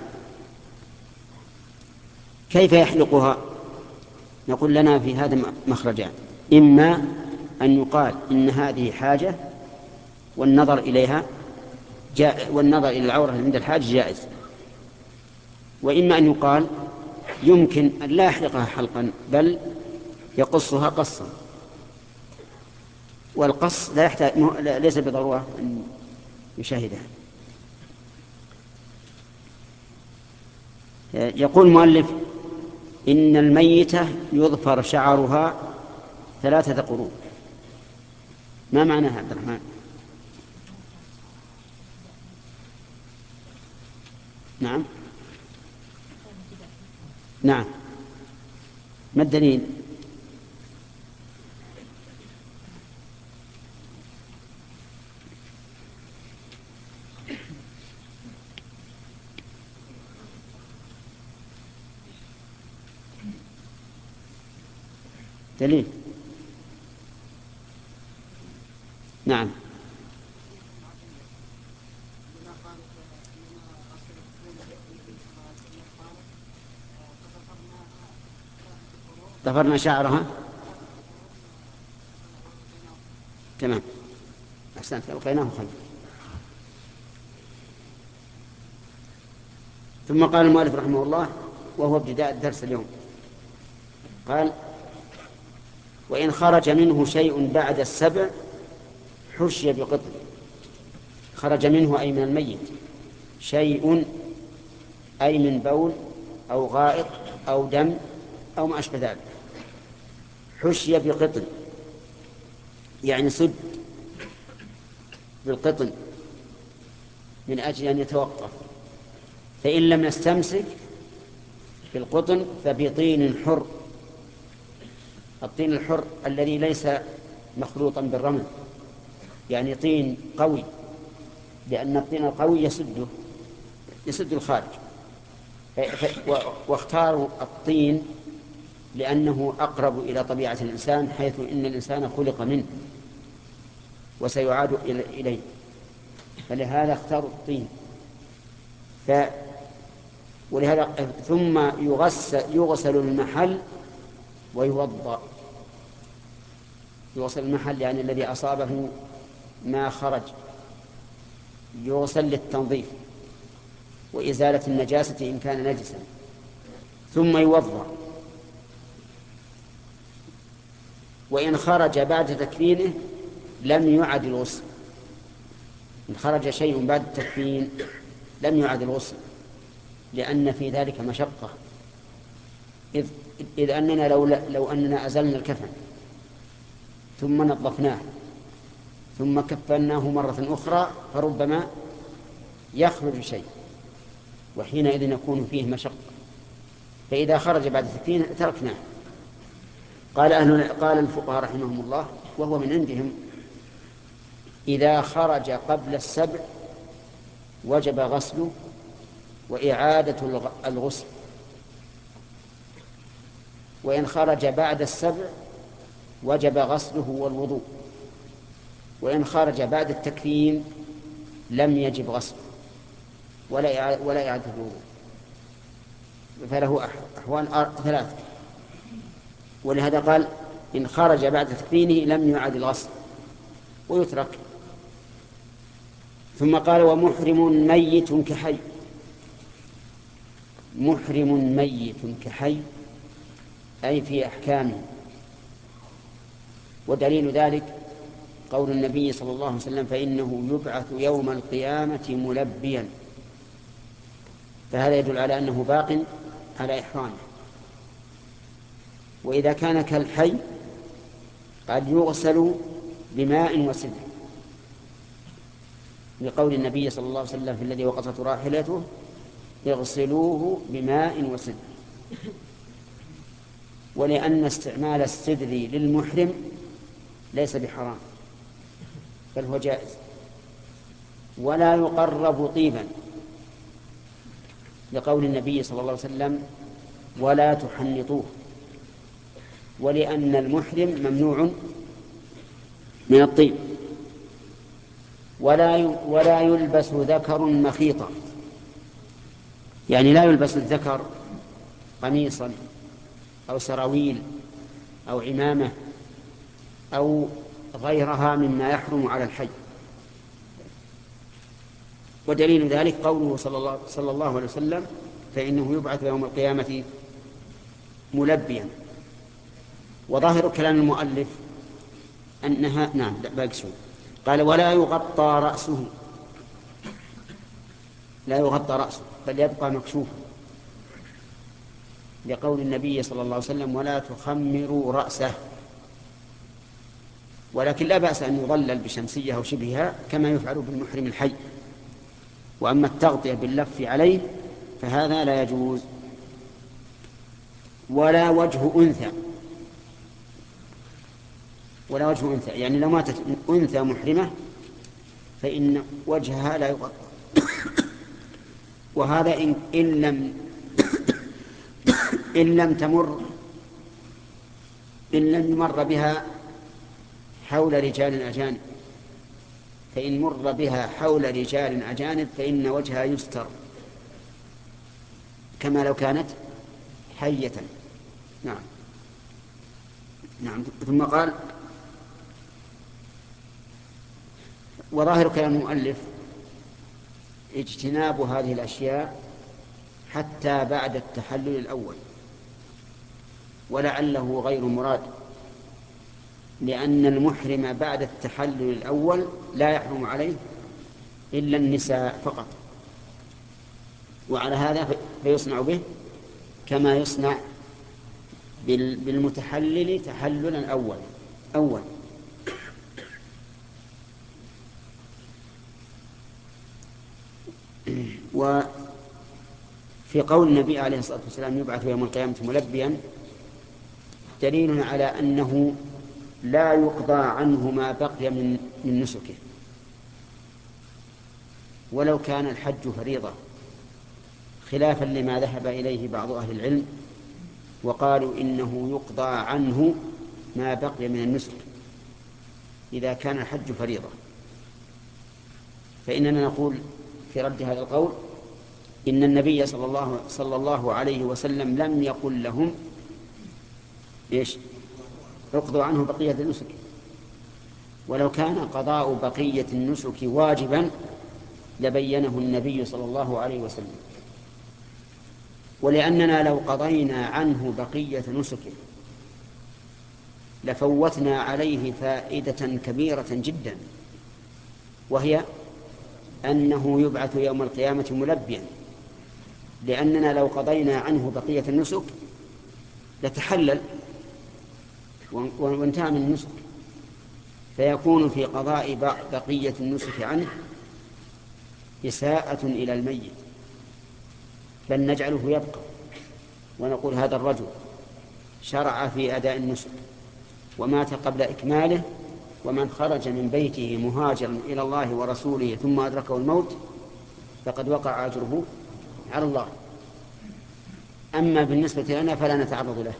كيف يحلقها؟ نقول لنا في هذا مخرجان: إما أن يقال إن هذه حاجة والنظر إليها جائز، والنظر إلى العورة عند الحاج جائز، وإما أن يقال يمكن أن لا يحلقها حلقا بل يقصها قصا، والقص لا يحتاج ليس بضرورة أن يشاهدها. يقول المؤلف إن الميتة يظفر شعرها ثلاثة قرون. ما معناها عبد الرحمن؟ نعم نعم، ما الدليل؟ دليل. نعم ضفرنا شعرها. تمام أحسنت، ألقيناه خلف. ثم قال المؤلف رحمه الله وهو ابتداء الدرس اليوم، قال وإن خرج منه شيء بعد السبع حشي بقطن. خرج منه أي من الميت شيء أي من بول أو غائط أو دم أو ما أشبه ذلك، حشي بقطن يعني صد بالقطن من أجل أن يتوقف، فإن لم نستمسك بالقطن فبطين حر. الطين الحر الذي ليس مخلوطا بالرمل، يعني طين قوي، لأن الطين القوي يسده يسد الخارج. واختاروا الطين لأنه أقرب إلى طبيعة الإنسان، حيث إن الإنسان خلق منه وسيعاد إليه، فلهذا اختاروا الطين. ف... ولهذا ثم يغسل, يغسل المحل ويوضأ. يغسل المحل يعني الذي أصابه ما خرج، يغسل للتنظيف وإزالة النجاسة إن كان نجسا، ثم يوضأ. وإن خرج بعد تكفينه لم يعد الغسل. إن خرج شيء بعد التكفين لم يعد الغسل، لأن في ذلك مشقة، إذ, إذ أننا لو, لو أننا أزلنا الكفن ثم نظفناه ثم كفناه مرة أخرى فربما يخرج شيء، وحينئذ يكون فيه مشقة، فإذا خرج بعد التكفين تركناه. قال أهل قال الفقهاء رحمهم الله وهو من عندهم إذا خرج قبل السبع وجب غسله وإعادة الغسل، وإن خرج بعد السبع وجب غسله والوضوء، وإن خرج بعد التكفين لم يجب غسله ولا ولا إعادة الوضوء، فله أحوال ثلاثة. ولهذا قال إن خرج بعد تكفينه لم يعاد الغسل ويترك. ثم قال ومحرم ميت كحي. محرم ميت كحي أي في أحكامه، ودليل ذلك قول النبي صلى الله عليه وسلم فإنه يبعث يوم القيامة ملبيا، فهذا يدل على أنه باق على إحرامه. وإذا كان كالحي قد يغسل بماء وسدر، لقول النبي صلى الله عليه وسلم في الذي وقصت راحلته اغسلوه بماء وسدر. ولأن استعمال السدر للمحرم ليس بحرام بل هو جائز، ولا يقرب طيبا، لقول النبي صلى الله عليه وسلم ولا تحنطوه، ولأن المحرم ممنوع من الطيب. ولا ولا يلبس ذكر مخيطا، يعني لا يلبس الذكر قميصا أو سراويل أو عمامة أو غيرها مما يحرم على الحي. ودليل ذلك قوله صلى الله, صلى الله عليه وسلم فإنه يبعث يوم القيامة ملبيا. وظاهر كلام المؤلف أنها نعم باقي شوي. قال ولا يغطى رأسه، لا يغطى رأسه بل يبقى مكشوفا، لقول النبي صلى الله عليه وسلم ولا تخمروا رأسه. ولكن لا بأس أن يظلل بشمسية أو شبهها كما يفعل بالمحرم الحي. وأما التغطية باللف عليه فهذا لا يجوز. ولا وجه أنثى، ولا وجه أنثى يعني لو ماتت أنثى محرمة فإن وجهها لا يغطى. وهذا إن, إن لم إن لم تمر إن لم يمر بها حول رجال أجانب، فإن مر بها حول رجال أجانب فإن وجهها يستر كما لو كانت حية. نعم نعم. ثم قال وظاهر كلام المؤلف اجتناب هذه الأشياء حتى بعد التحلل الأول، ولعله غير مراد، لأن المحرم بعد التحلل الأول لا يحرم عليه إلا النساء فقط، وعلى هذا فيصنع به كما يصنع بالمتحلل تحللا أول أول. وفي قول النبي عليه الصلاة والسلام يبعث يوم القيامة ملبيا دليل على أنه لا يقضى عنه ما بقي من من نسكه، ولو كان الحج فريضة، خلافا لما ذهب إليه بعض أهل العلم وقالوا إنه يقضى عنه ما بقي من النسك إذا كان الحج فريضة. فإننا نقول في رد هذا القول إن النبي صلى الله, صلى الله عليه وسلم لم يقل لهم إيش اقضوا عنه بقية النسك، ولو كان قضاء بقية النسك واجبا لبينه النبي صلى الله عليه وسلم. ولأننا لو قضينا عنه بقية نسكه لفوتنا عليه فائدة كبيرة جدا، وهي أنه يبعث يوم القيامة ملبيا، لأننا لو قضينا عنه بقية النسك لتحلل وانتهى من النسك، فيكون في قضاء بقية النسك عنه إساءة إلى الميت، بل نجعله يبقى ونقول هذا الرجل شرع في أداء النسك ومات قبل إكماله، ومن خرج من بيته مهاجرا إلى الله ورسوله ثم أدركه الموت فقد وقع أجره على الله. أما بالنسبة لنا فلا نتعرض له.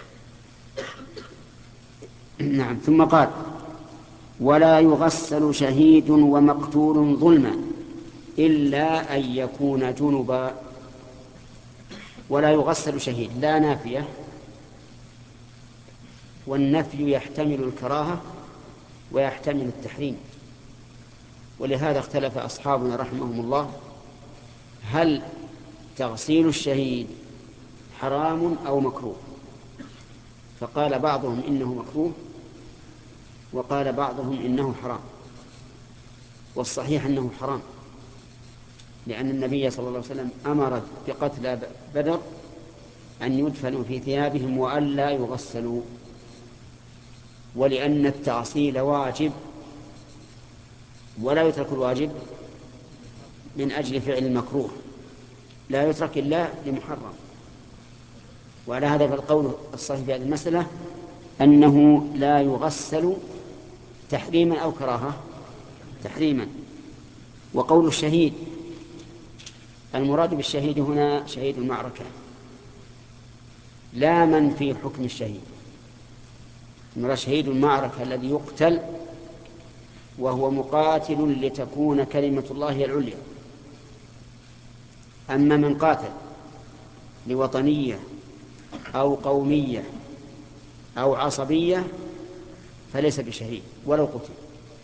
نعم. ثم قال ولا يغسل شهيد ومقتول ظلما إلا أن يكون جنبا. ولا يغسل شهيد لا نافية، والنفي يحتمل الكراهة ويحتمل التحريم، ولهذا اختلف أصحابنا رحمهم الله هل تغسيل الشهيد حرام أو مكروه، فقال بعضهم إنه مكروه وقال بعضهم إنه حرام. والصحيح أنه حرام، لأن النبي صلى الله عليه وسلم أمر بقتل بدر أن يدفنوا في ثيابهم وأن لا يغسلوا، ولأن التغسيل واجب ولا يترك الواجب من أجل فعل المكروه، لا يترك إلا لمحرم. وعلى هذا فالقول الصحيح في هذه المسألة أنه لا يغسل تحريما أو كراهة تحريما. وقول الشهيد المراد بالشهيد هنا شهيد المعركة لا من في حكم الشهيد، المراد شهيد المعركة الذي يقتل وهو مقاتل لتكون كلمة الله العليا. أما من قاتل لوطنية أو قومية أو عصبية فليس بشهيد ولو قتل،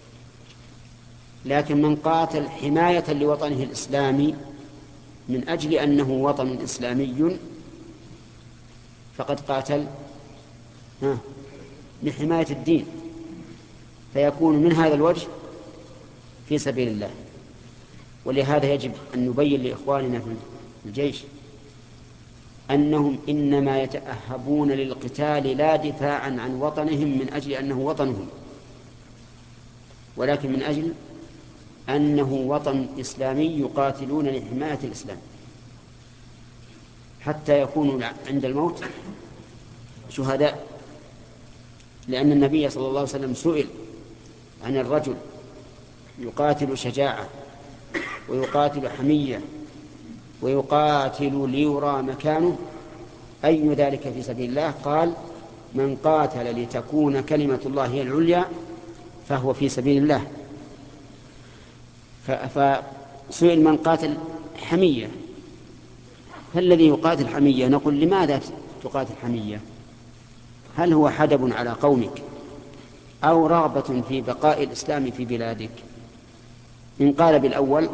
لكن من قاتل حماية لوطنه الإسلامي من أجل أنه وطن إسلامي فقد قاتل ها لحماية الدين، فيكون من هذا الوجه في سبيل الله. ولهذا يجب أن نبين لإخواننا في الجيش أنهم إنما يتأهبون للقتال لا دفاعا عن وطنهم من أجل أنه وطنهم، ولكن من أجل أنه وطن إسلامي يقاتلون لحماية الإسلام حتى يكونوا عند الموت شهداء. لأن النبي صلى الله عليه وسلم سئل عن الرجل يقاتل شجاعة ويقاتل حمية ويقاتل ليرى مكانه أي ذلك في سبيل الله؟ قال: من قاتل لتكون كلمة الله هي العليا فهو في سبيل الله. فسئل من قاتل حمية، فالذي يقاتل حمية نقول: لماذا تقاتل حمية؟ هل هو حدب على قومك أو رغبة في بقاء الإسلام في بلادك؟ إن قال بالأول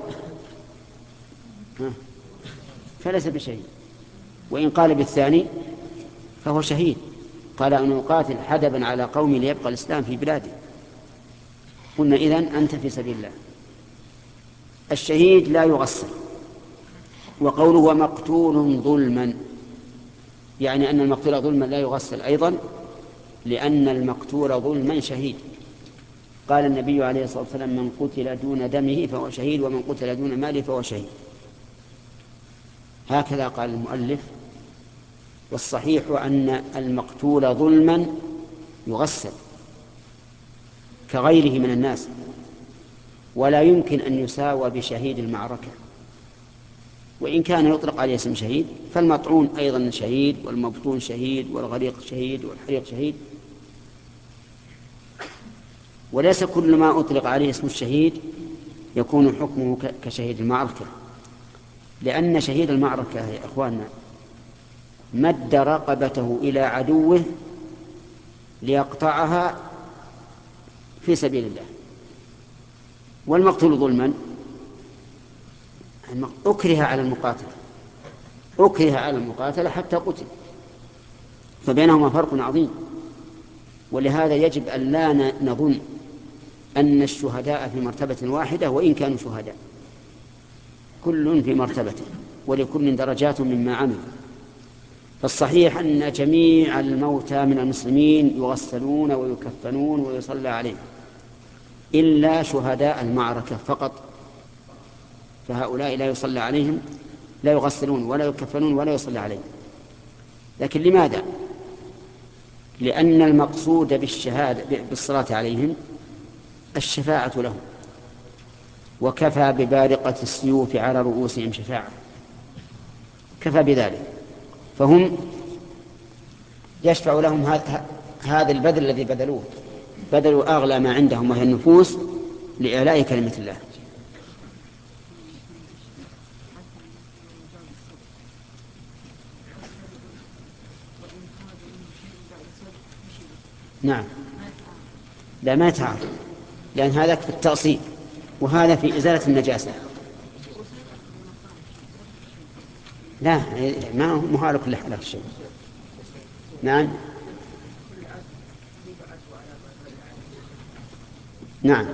فليس بشهيد، وإن قال بالثاني فهو شهيد. قال: أن يقاتل حدبا على قومي ليبقى الإسلام في بلاده. قلنا: إذن أنت في سبيل الله. الشهيد لا يغسل. وقوله ومقتول ظلما يعني أن المقتول ظلما لا يغسل أيضا، لأن المقتول ظلما شهيد. قال النبي عليه الصلاة والسلام: من قتل دون دمه فهو شهيد، ومن قتل دون ماله فهو شهيد. هكذا قال المؤلف. والصحيح أن المقتول ظلما يغسل كغيره من الناس، ولا يمكن أن يساوى بشهيد المعركة. وإن كان يطلق عليه اسم شهيد فالمطعون أيضا شهيد، والمبطون شهيد، والغريق شهيد، والحريق شهيد. وليس كل ما أطلق عليه اسم الشهيد يكون حكمه كشهيد المعركة، لأن شهيد المعركة يا إخواننا مد رقبته إلى عدوه ليقطعها في سبيل الله. والمقتول ظلما أكره على المقاتل أكره على المقاتلة حتى قتل، فبينهما فرق عظيم. ولهذا يجب أن لا نظن أن الشهداء في مرتبة واحدة وإن كانوا شهداء، كل في مرتبته ولكل درجات مما عمل. فالصحيح أن جميع الموتى من المسلمين يغسلون ويكفنون ويصلى عليهم إلا شهداء المعركة فقط، فهؤلاء لا يصلى عليهم، لا يغسلون ولا يكفنون ولا يصلى عليهم. لكن لماذا؟ لأن المقصود بالشهادة بالصلاة عليهم الشفاعة لهم، وكفى ببارقة السيوف على رؤوسهم شفاعة، كفى بذلك. فهم يشفع لهم هذا البذل الذي بذلوه، بذلوا أغلى ما عندهم وهي النفوس لإعلاء كلمة الله. نعم، لا ما تعرف، لأن هذا في التأصيل وهذا في إزالة النجاسة. لا ما هو على كل حال الشيء. نعم نعم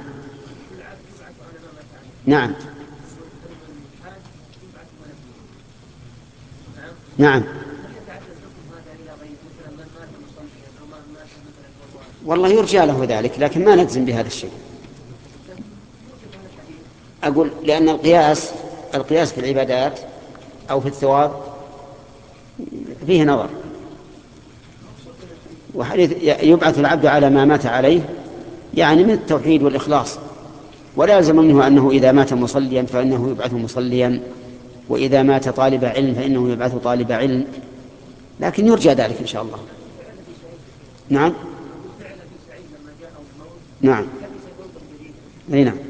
نعم نعم والله يرجى له ذلك، لكن ما نجزم بهذا الشيء. أقول لأن القياس القياس في العبادات أو في الثواب فيه نظر. وحديث يبعث العبد على ما مات عليه يعني من التوحيد والإخلاص، ولا يلزم منه أنه إذا مات مصليا فإنه يبعث مصليا، وإذا مات طالب علم فإنه يبعث طالب علم، لكن يرجى ذلك إن شاء الله. نعم نعم أي نعم.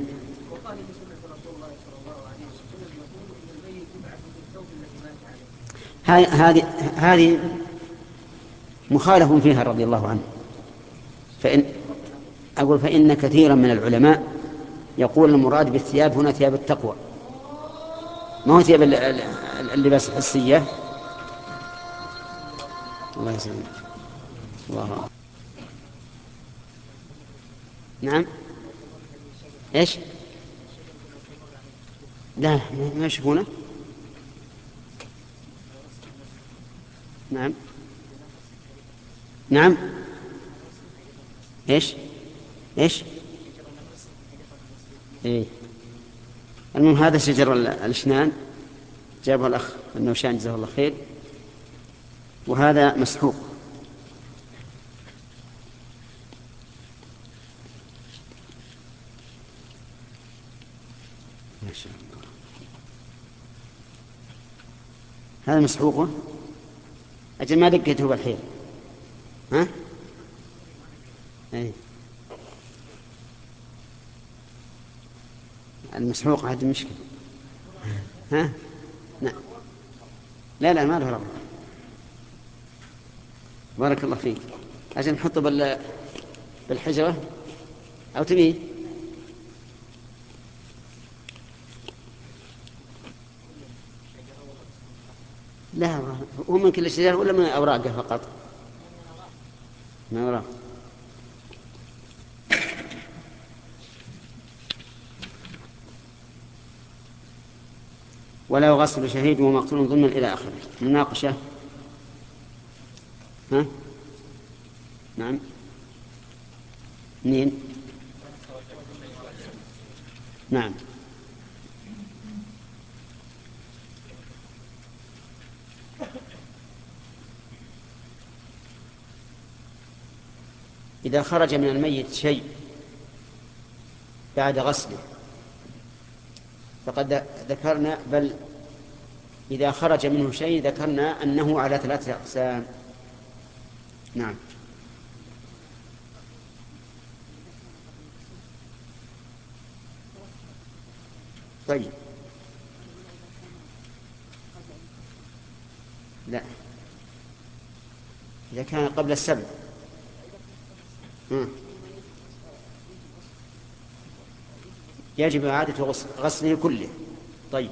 هذه هذه مخالف فيها رضي الله عنه. فإن أقول فإن كثيرا من العلماء يقول المراد بالثياب هنا ثياب التقوى، ما هو ثياب اللباس الحسية. الله يسلمك. الله أكبر. نعم. إيش؟ لا ما يشوفونه. نعم نعم. إيش إيش إيه. المهم هذا شجر الأشنان جابه الأخ النوشان جزاه الله خير، وهذا مسحوق. ما شاء الله. هذا مسحوقه أجل ما دقيته بالحيل. ها أي. المسحوق هذه مشكلة. ها لا لا, لا ما له رغبة. بارك الله فيك. أجل نحطه بال بالحجرة أو تبيه. لا هو من كل الشجر ولا من أوراقه فقط؟ من أوراق. ولا غسل شهيد ومقتول ظلما إلى آخره. مناقشة. ها نعم. منين؟ نعم. إذا خرج من الميت شيء بعد غسله فقد ذكرنا، بل إذا خرج منه شيء ذكرنا أنه على ثلاثة أقسام. نعم. طيب لا إذا كان قبل السبع. يجب إعادة غسله كله. طيب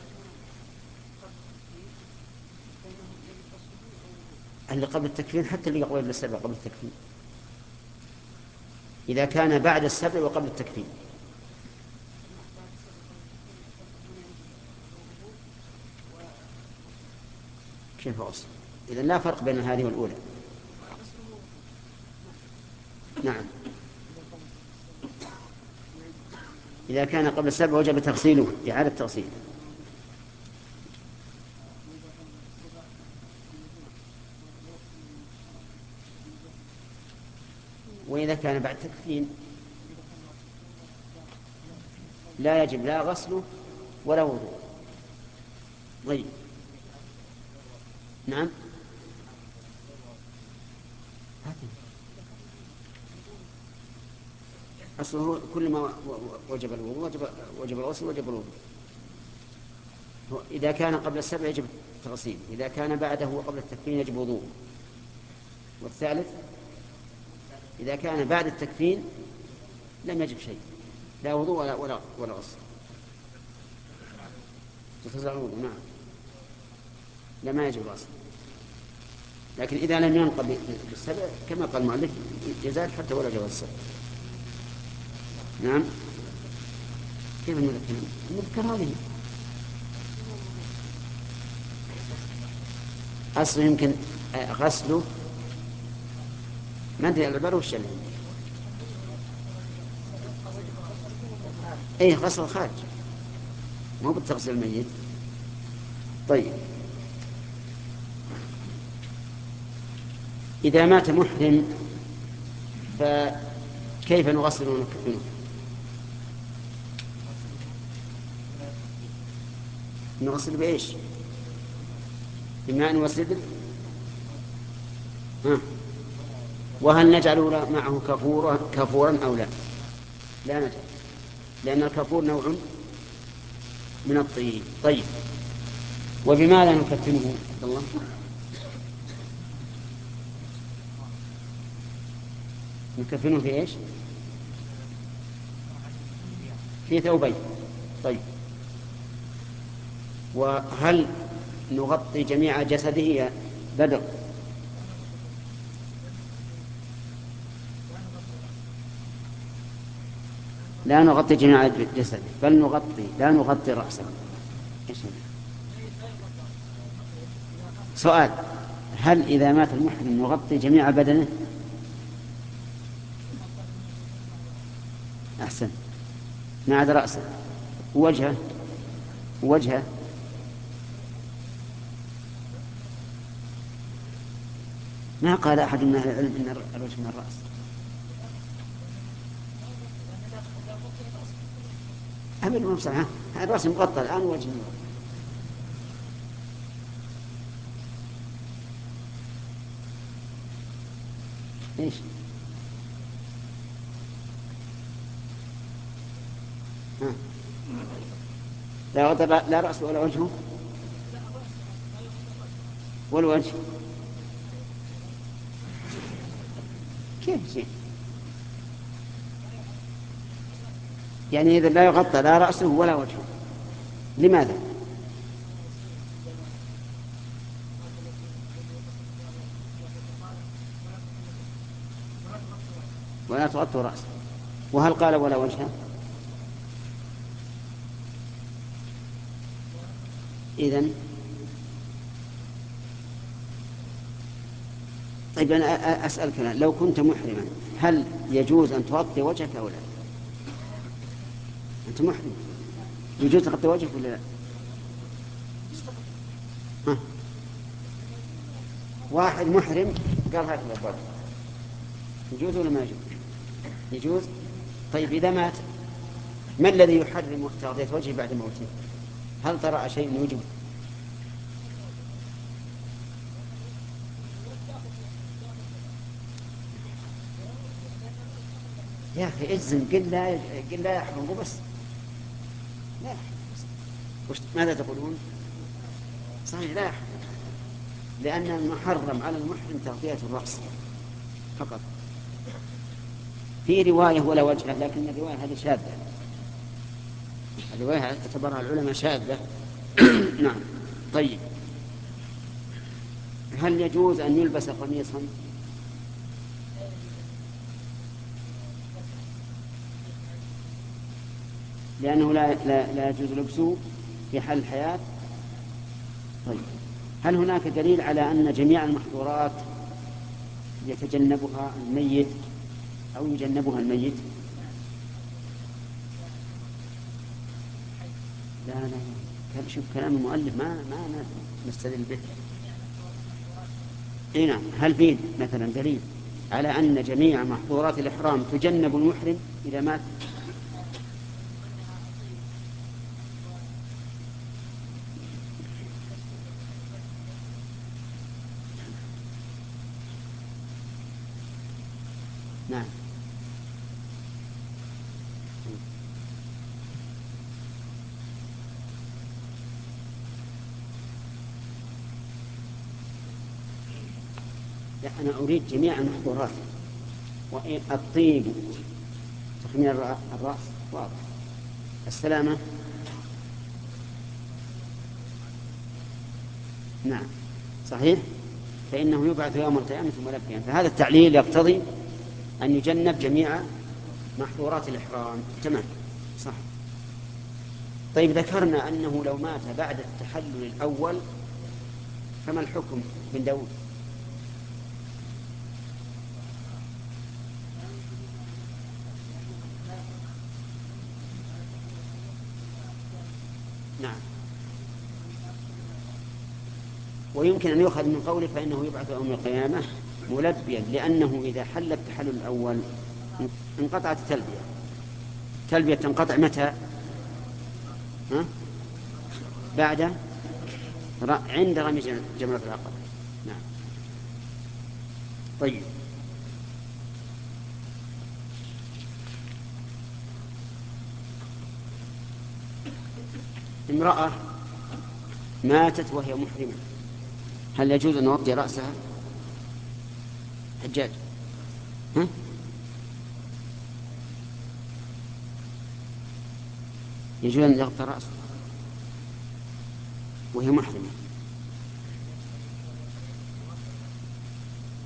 اللي قبل التكفين حتى اللي قبل السبع قبل التكفين، إذا كان بعد السبع وقبل التكفين. كيف غسل؟ إذن لا فرق بين هذه والأولى. نعم. إذا كان قبل السبع وجب تغسيله، إعادة تغسيله. وإذا كان بعد تكفين لا يجب لا غسله ولا وضوء. طيب نعم. أصله كل ما وجب الوضوء وجب, وجب الغسل وجب الوضوء. إذا كان قبل السبع يجب التغسيل، إذا كان بعده وقبل التكفين يجب وضوء. والثالث إذا كان بعد التكفين لم يجب شيء، لا وضوء ولا ولا, ولا غسل. تتزع الوضوء. نعم لا ما يجب الغسل، لكن إذا لم ينقض بالسبع كما قال المؤلف يزال حتى ولا جواز السبع. نعم. كيف نذكر؟ نذكر هذه أصله يمكن غسله ما أدري العبارة وش اللي أي غسل الخارج مو بالتغسيل الميت. طيب إذا مات محرم فكيف نغسل ونكفنه؟ نغسل بإيش؟ بماء وسدر. ها. وهل نجعل معه كفورا كفورا أو لا؟ لا نجعل، لأن الكفور نوع من الطين. طيب وبماذا نكفنه الله؟ نكفنه في إيش؟ في ثوبين. طيب وهل نغطي جميع جسده يا بدر؟ لا نغطي جميع جسده بل نغطي لا نغطي رأسه. إيش هذا؟ سؤال: هل إذا مات المحرم نغطي جميع بدنه؟ أحسن. ما عدا رأسه ووجهه ووجهه ما قال أحد من أهل العلم إن الوجه من الرأس. أبدا ما بصراحة الرأس مغطى الآن ووجه مغطى. إيش؟ ها. لا غطى لا رأس ولا وجهه والوجه كيف شيء؟ يعني إذا لا يغطى لا رأسه ولا وجهه، لماذا؟ ولا تغطي رأسه. وهل قال ولا وجهه؟ إذن طيب أنا أسألك أنا لو كنت محرما هل يجوز أن تغطي وجهك أو لا؟ أنت محرم يجوز تغطي وجهك ولا لا؟ ها. واحد محرم قال هكذا الوجه يجوز ولا ما يجوز؟ يجوز. طيب إذا مات ما الذي يحرم تغطية وجهه بعد موته؟ هل طرأ شيء يوجب؟ يا أخي اجزم قل لا قل لا يحرم بس لا يحرم بس. ماذا تقولون؟ صحيح لا يحرم، لأن المحرم على المحرم تغطية الرأس فقط. في رواية ولا وجهه لكن الرواية هذه شاذة، الرواية اعتبرها العلماء شاذة. نعم. طيب هل يجوز أن يلبس قميصا؟ لأنه لا, لا, لا يجوز لبسه في حال الحياة. طيب هل هناك دليل على أن جميع المحظورات يتجنبها الميت أو يجنبها الميت؟ لا لا لا شوف كلام المؤلف ما ما نستدل به. اي نعم. هل فيه مثلا دليل على أن جميع محظورات الإحرام تجنب المحرم إذا مات؟ نعم. لا أنا أريد جميع المحظورات. والطيب تخمير الرأس واضح. السلامة نعم صحيح، فإنه يبعث يوم القيامة ملبيا. فهذا التعليل يقتضي أن يجنب جميع محظورات الإحرام. تمام صح. طيب ذكرنا أنه لو مات بعد التحلل الأول فما الحكم بن داود؟ نعم. ويمكن أن يؤخذ من قوله فإنه يبعث يوم القيامة ملبيا، لأنه إذا حل التحلل الأول انقطعت التلبية. التلبية تنقطع متى؟ ها؟ بعد عند رمي جمرة العقبة. نعم. طيب امرأة ماتت وهي محرمة هل يجوز أن نغطي رأسها؟ حجاج ها؟ يجوز أن يغطي رأسه وهي محرمة.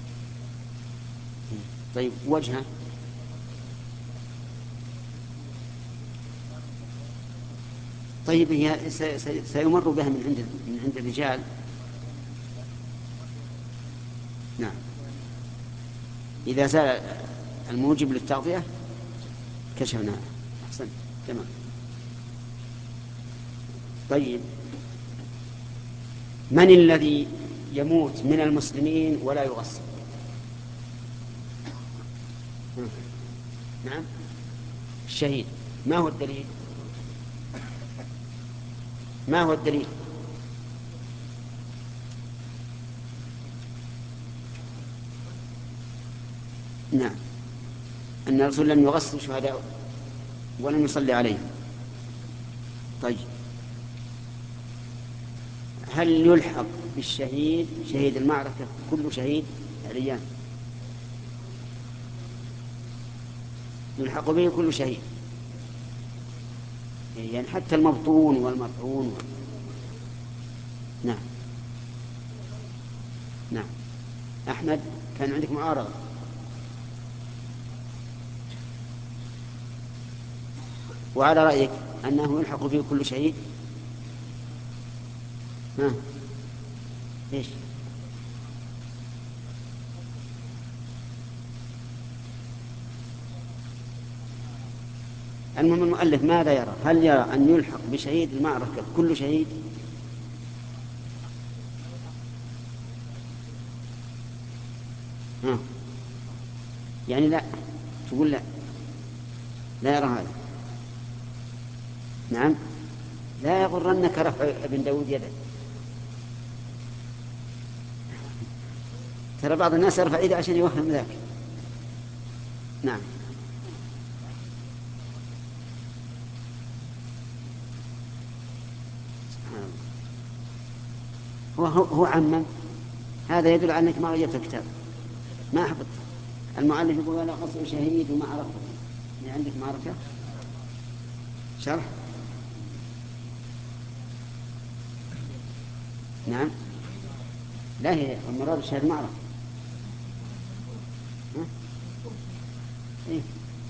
طيب وجهه طيب هي سيمر بها من عند من عند الرجال. نعم، إذا زال الموجب للتغطية كشفناها. أحسن، تمام. طيب، من الذي يموت من المسلمين ولا يغسل؟ نعم، الشهيد. ما هو الدليل؟ ما هو الدليل؟ نعم، أن الرسول لم يغسل شهداء ولم يصلي عليهم. طيب، هل يلحق بالشهيد شهيد المعركة كل شهيد عليان؟ يلحق به كل شهيد، يعني حتى المبطون والمطعون و... نعم. نعم. أحمد، كان عندك معارضة. وعلى رأيك أنه يلحق به كل شهيد؟ ها، إيش؟ المهم المؤلف ماذا يرى؟ هل يرى أن يلحق بشهيد المعركة كل شهيد؟ ها، يعني لا، تقول لا، لا يرى هذا. نعم، لا يغرنك رفع ابن داود يده. ترى بعض الناس يرفع يده عشان يوهم ذاك. نعم. هو هو عمم، هذا يدل على أنك ما غيرت الكتاب، ما حفظت. المؤلف يقول ولا قصر شهيد وما عرفه. يعني عندك معركة شرح. نعم، لا، هي المراد الشهيد معركة. إيه؟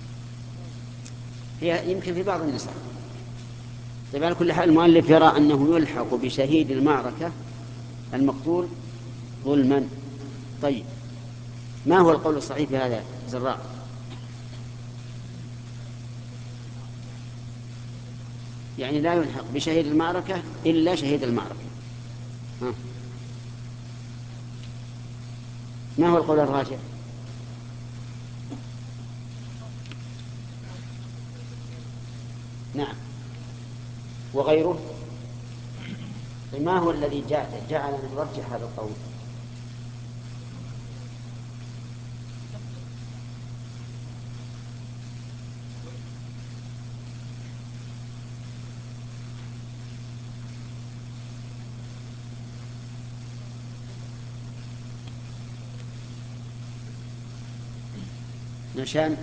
هي يمكن في بعض النسخ. طيب، على كل حال المؤلف يرى أنه يلحق بشهيد المعركة المقتول ظلما. طيب، ما هو القول الصحيح في هذا زراع؟ يعني لا يلحق بشهيد المعركة إلا شهيد المعركة. ها. ما هو القول الراجح؟ نعم، وغيره. ما هو الذي جعلنا نرجح هذا القول؟ نشان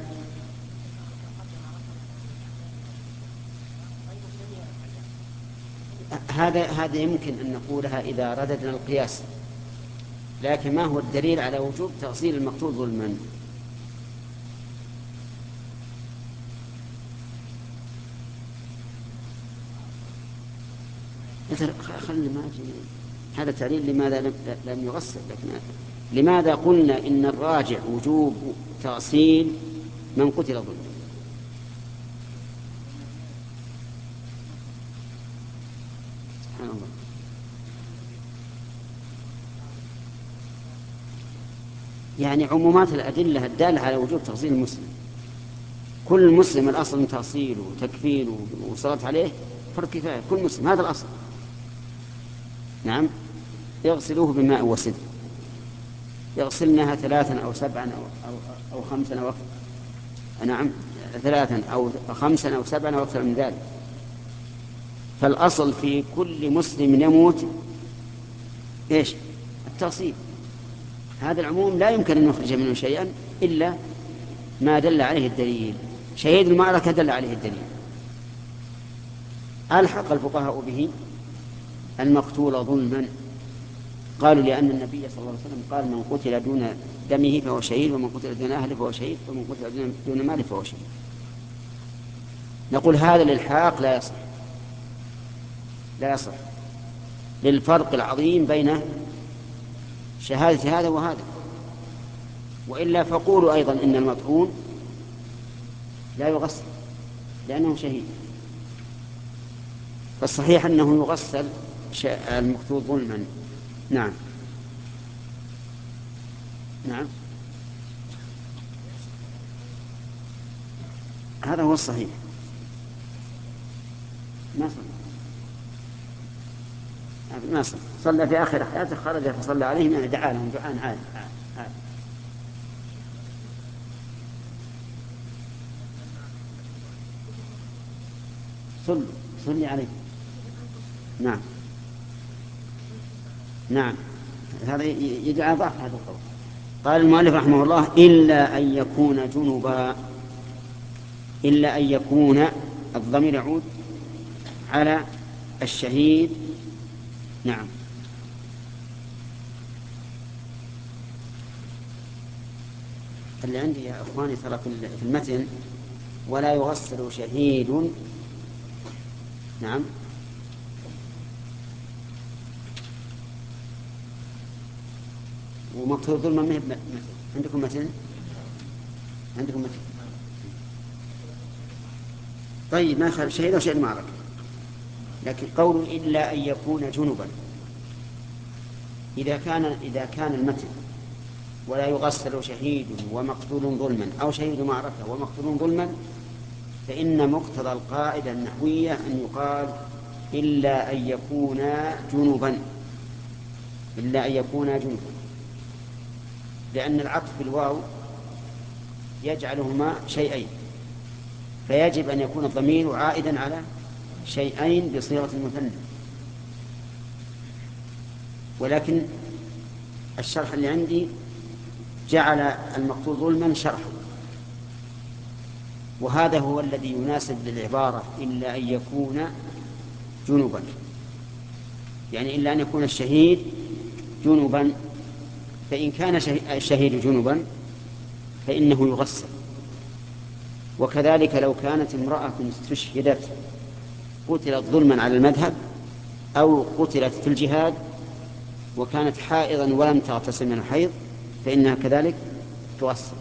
هذا هذا يمكن أن نقولها إذا رددنا القياس، لكن ما هو الدليل على وجوب تغسيل المقتول ظلما؟ خلنا ما هذا تعليل لماذا لم يغسل. لكن لماذا قلنا إن الراجع وجوب تغسيل من قتل ظلما؟ سبحان الله. يعني عمومات الأدلة الدالة على وجوب تغسيل المسلم، كل مسلم الأصل من تغسيله وتكفينه وصلاة عليه فرض كفاية، كل مسلم هذا الأصل. نعم، يغسلوه بماء وسدر، يغسلنها ثلاثا أو سبعا أو, أو, أو خمسا أو أكثر. نعم، ثلاثا أو خمسا أو سبعا أو أكثر من ذلك. فالأصل في كل مسلم يموت إيش؟ التغسيل. هذا العموم لا يمكن أن نخرج منه شيئا إلا ما دل عليه الدليل. شهيد المعركة دل عليه الدليل. ألحق الفقهاء به المقتول ظلما، قالوا لأن النبي صلى الله عليه وسلم قال من قتل دون دمه فهو شهيد، ومن قتل دون أهله فهو شهيد، ومن قتل دون ماله فهو شهيد. نقول هذا الإلحاق لا يصح، لا يصح للفرق العظيم بين شهادة هذا وهذا. وإلا فقولوا أيضا إن المطعون لا يغسل لأنه شهيد. فالصحيح أنه يغسل المقتول ظلما. نعم نعم هذا هو الصحيح. ما صلى ما صلى صلى في آخر حياته، خرج فصلى عليهم يعني دعا لهم دعاء عاد عاد. صلوا صلي عليه. نعم نعم هذا يدعى ضعف هذا القول. قال المؤلف رحمه الله إلا أن يكون جنبا. إلا أن يكون، الضمير يعود على الشهيد. نعم اللي عندي يا أخواني ترى في المتن ولا يغسل شهيد. نعم ومقتول ظلما ما هي مثل. عندكم متن؟ عندكم متن؟ طيب ما خالف شهيد وشهيد معركة. لكن قول إلا أن يكون جنبا، إذا كان إذا كان المتن ولا يغسل شهيد ومقتول ظلما أو شهيد معركة ومقتول ظلما، فإن مقتضى القاعدة النحوية أن يقال إلا أن يكون جنبا. إلا أن يكون جنبا، لأن العطف بالواو يجعلهما شيئين، فيجب أن يكون الضمير عائدا على شيئين بصيغة المثنى. ولكن الشرح اللي عندي جعل المقتول ظلما شرحا، وهذا هو الذي يناسب للعبارة إلا أن يكون جنبا، يعني إلا أن يكون الشهيد جنبا. فإن كان الشهيد جنبا فإنه يغسل. وكذلك لو كانت امرأة استشهدت قتلت ظلما على المذهب أو قتلت في الجهاد وكانت حائضا ولم تغتسل من الحيض فإنها كذلك تغسل.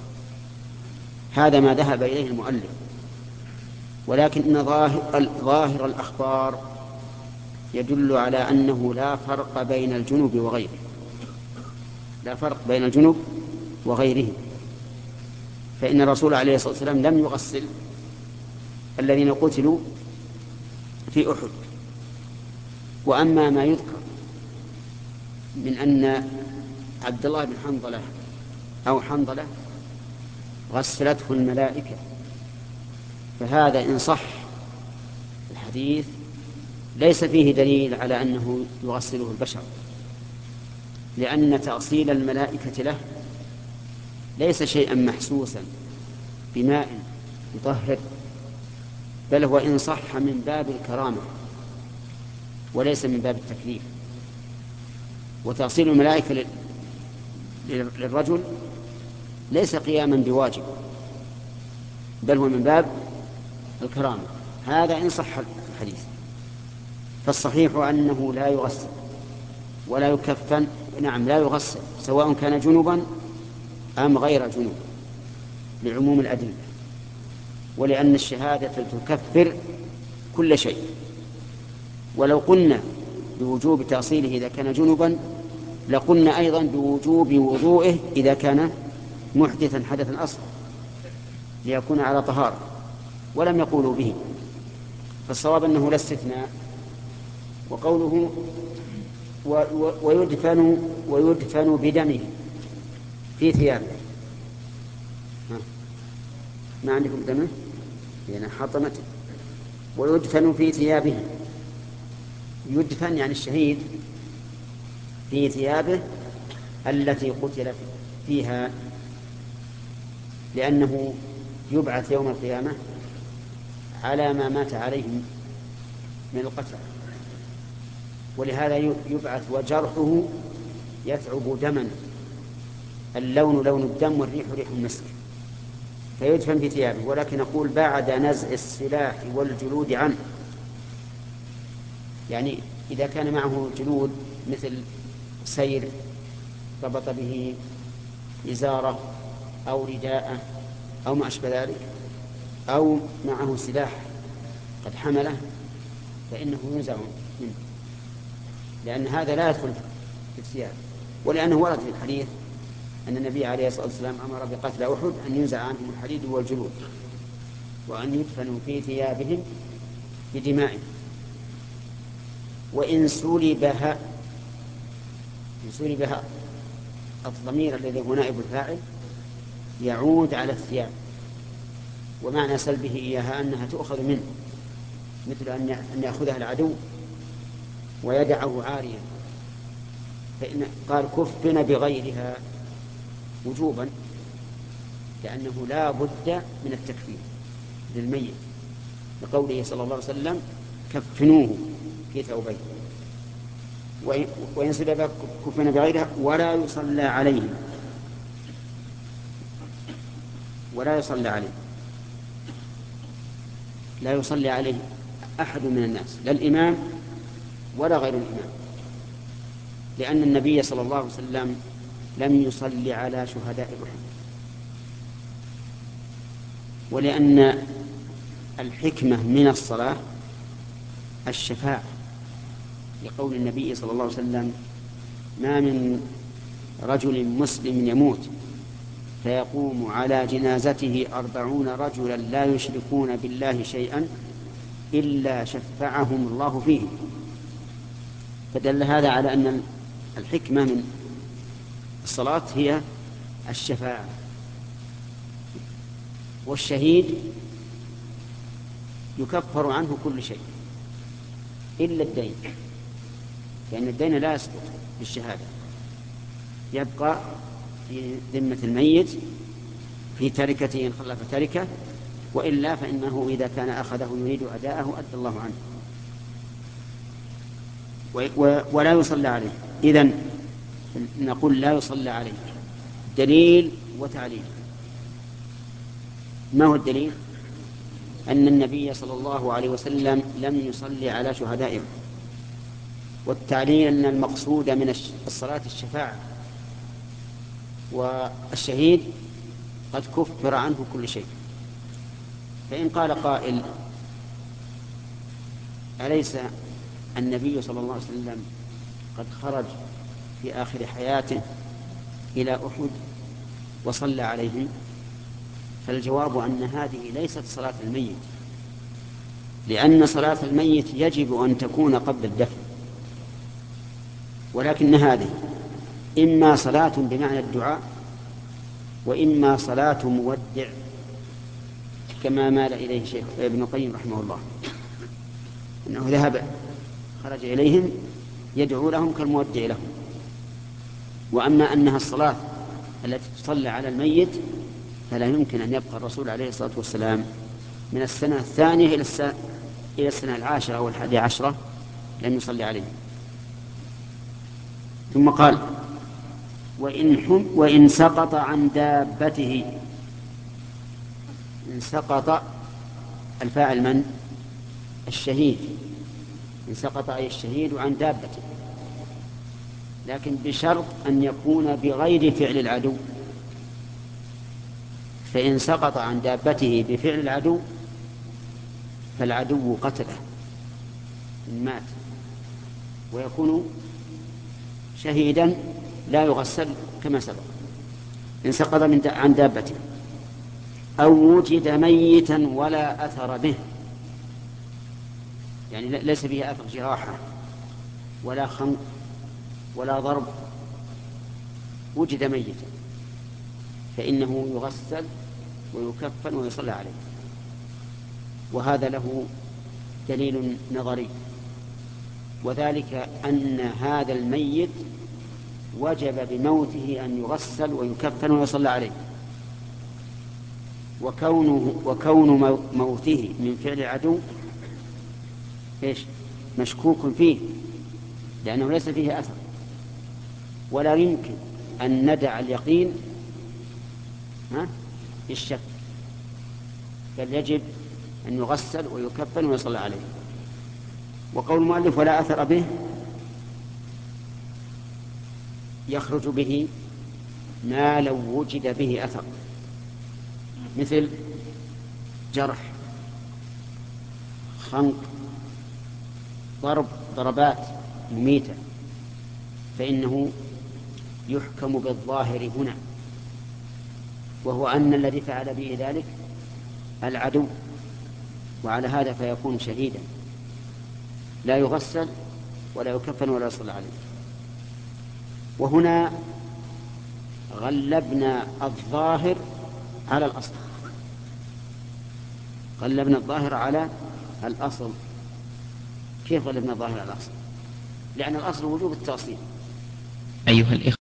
هذا ما ذهب إليه المؤلف. ولكن إن ظاهر, ظاهر الأخبار يدل على أنه لا فرق بين الجنوب وغيره، لا فرق بين الجنوب وغيره. فإن الرسول عليه الصلاة والسلام لم يغسل الذين قتلوا في أحد. وأما ما يذكر من أن عبد الله بن حنظلة أو حنظلة غسلته الملائكة، فهذا إن صح الحديث ليس فيه دليل على أنه يغسله البشر، لأن تغسيل الملائكة له ليس شيئا محسوسا بماء يطهر، بل هو إن صح من باب الكرامة وليس من باب التكليف. وتغسيل الملائكة للرجل ليس قياما بواجب، بل هو من باب الكرامة. هذا إن صح الحديث. فالصحيح أنه لا يغسل ولا يكفن. نعم لا يغسل سواء كان جنوبا أم غير جنوب، لعموم الأدلة، ولأن الشهادة تكفر كل شيء. ولو قلنا بوجوب تأصيله إذا كان جنوبا لقلنا أيضا بوجوب وضوئه إذا كان محدثا حدثا أصلا ليكون على طهارة، ولم يقولوا به. فالصواب أنه لا استثناء. وقوله ويدفن ويدفن بدمه في ثيابه. ما عندكم دمه؟ يعني حطمته. ويدفن في ثيابه. يدفن يعني الشهيد في ثيابه التي قتل فيها، لأنه يبعث يوم القيامة على ما مات عليه من القتل، ولهذا يبعث وجرحه يثعب دما، اللون لون الدم والريح ريح المسك، فيدفن في ثيابه. ولكن نقول بعد نزع السلاح والجلود عنه، يعني إذا كان معه جلود مثل سير ربط به إزارة أو رداءة أو ما أشبه ذلك، أو معه سلاح قد حمله، فإنه ينزع منه، لأن هذا لا يدخل في الثياب، ولأنه ورد في الحديث أن النبي عليه الصلاة والسلام أمر بقتل أحد أن ينزع عنهم الحديد والجلود وأن يدفنوا في ثيابهم بدمائهم. وإن سلبها، إن سلبها الضمير الذي هو نائب الفاعل يعود على الثياب، ومعنى سلبه إياها أنها تؤخذ منه، مثل أن يأخذها العدو ويدعه عاريا، فإن قال كفن بغيرها وجوبا، لأنه لا بد من التكفين للميت، لقوله صلى الله عليه وسلم كفنوه في ثوبين. وإن سلب كفن بغيرها ولا يصلى عليه، ولا يصلى عليه لا يصلي عليه أحد من الناس، لا الإمام ولا غير الإمام، لأن النبي صلى الله عليه وسلم لم يصلي على شهداء أحد، ولأن الحكمة من الصلاة الشفاعة، لقول النبي صلى الله عليه وسلم ما من رجل مسلم يموت فيقوم على جنازته أربعون رجلا لا يشركون بالله شيئا إلا شفعهم الله فيه. فدل هذا على أن الحكمة من الصلاة هي الشفاعة. والشهيد يكفر عنه كل شيء إلا الدين، لأن الدين لا يسقط بالشهادة، يبقى في ذمة الميت في تركته إن خلف تركه، وإلا فإنه إذا كان أخذه يريد أداءه أدى الله عنه ولا يصلى عليه. إذن نقول لا يصلى عليه، دليل وتعليل. ما هو الدليل؟ أن النبي صلى الله عليه وسلم لم يصلي على شهدائه، والتعليل أن المقصود من الصلاة الشفاعة، والشهيد قد كفر عنه كل شيء. فإن قال قائل أليس النبي صلى الله عليه وسلم قد خرج في آخر حياته إلى أحد وصلى عليهم؟ فالجواب أن هذه ليست صلاة الميت، لأن صلاة الميت يجب أن تكون قبل الدفن، ولكن هذه إما صلاة بمعنى الدعاء وإما صلاة مودع، كما مال إليه شيخ ابن القيم رحمه الله، أنه ذهب خرج إليهم يدعو لهم كالمودع لهم. وأما أنها الصلاة التي تصلى على الميت فلا يمكن أن يبقى الرسول عليه الصلاة والسلام من السنة الثانية إلى السنة, إلى السنة العاشرة أو الحادية عشرة لم يصلي عليه. ثم قال وإن, وإن سقط عن دابته، إن سقط الفاعل من؟ الشهيد، إن سقط أي الشهيد عن دابته، لكن بشرط أن يكون بغير فعل العدو. فإن سقط عن دابته بفعل العدو فالعدو قتله إن مات، ويكون شهيدا لا يغسل كما سبق. إن سقط من عن دابته أو وجد ميتا ولا أثر به، يعني ليس فيه أثر جراحة ولا خنق ولا ضرب، وجد ميتا، فإنه يغسل ويكفن ويصلى عليه. وهذا له دليل نظري، وذلك أن هذا الميت وجب بموته أن يغسل ويكفن ويصلى عليه، وكونه, وكون موته من فعل العدو إيش؟ مشكوك فيه، لأنه ليس فيه أثر، ولا يمكن أن ندع اليقين بالشك، بل يجب أن يغسل ويكفن ويصلى عليه. وقول المؤلف ولا أثر به يخرج به ما لو وجد به أثر، مثل جرح، خنق، ضرب ضربات مميتة، فإنه يحكم بالظاهر هنا، وهو أن الذي فعل به ذلك العدو، وعلى هذا فيكون شهيدا لا يغسل ولا يكفن ولا يصلى عليه. وهنا غلبنا الظاهر على الأصل، غلبنا الظاهر على الأصل. كيف غلبنا الظاهر على الأصل؟ لأن الأصل وجوب التأصيل. أيها الإخوة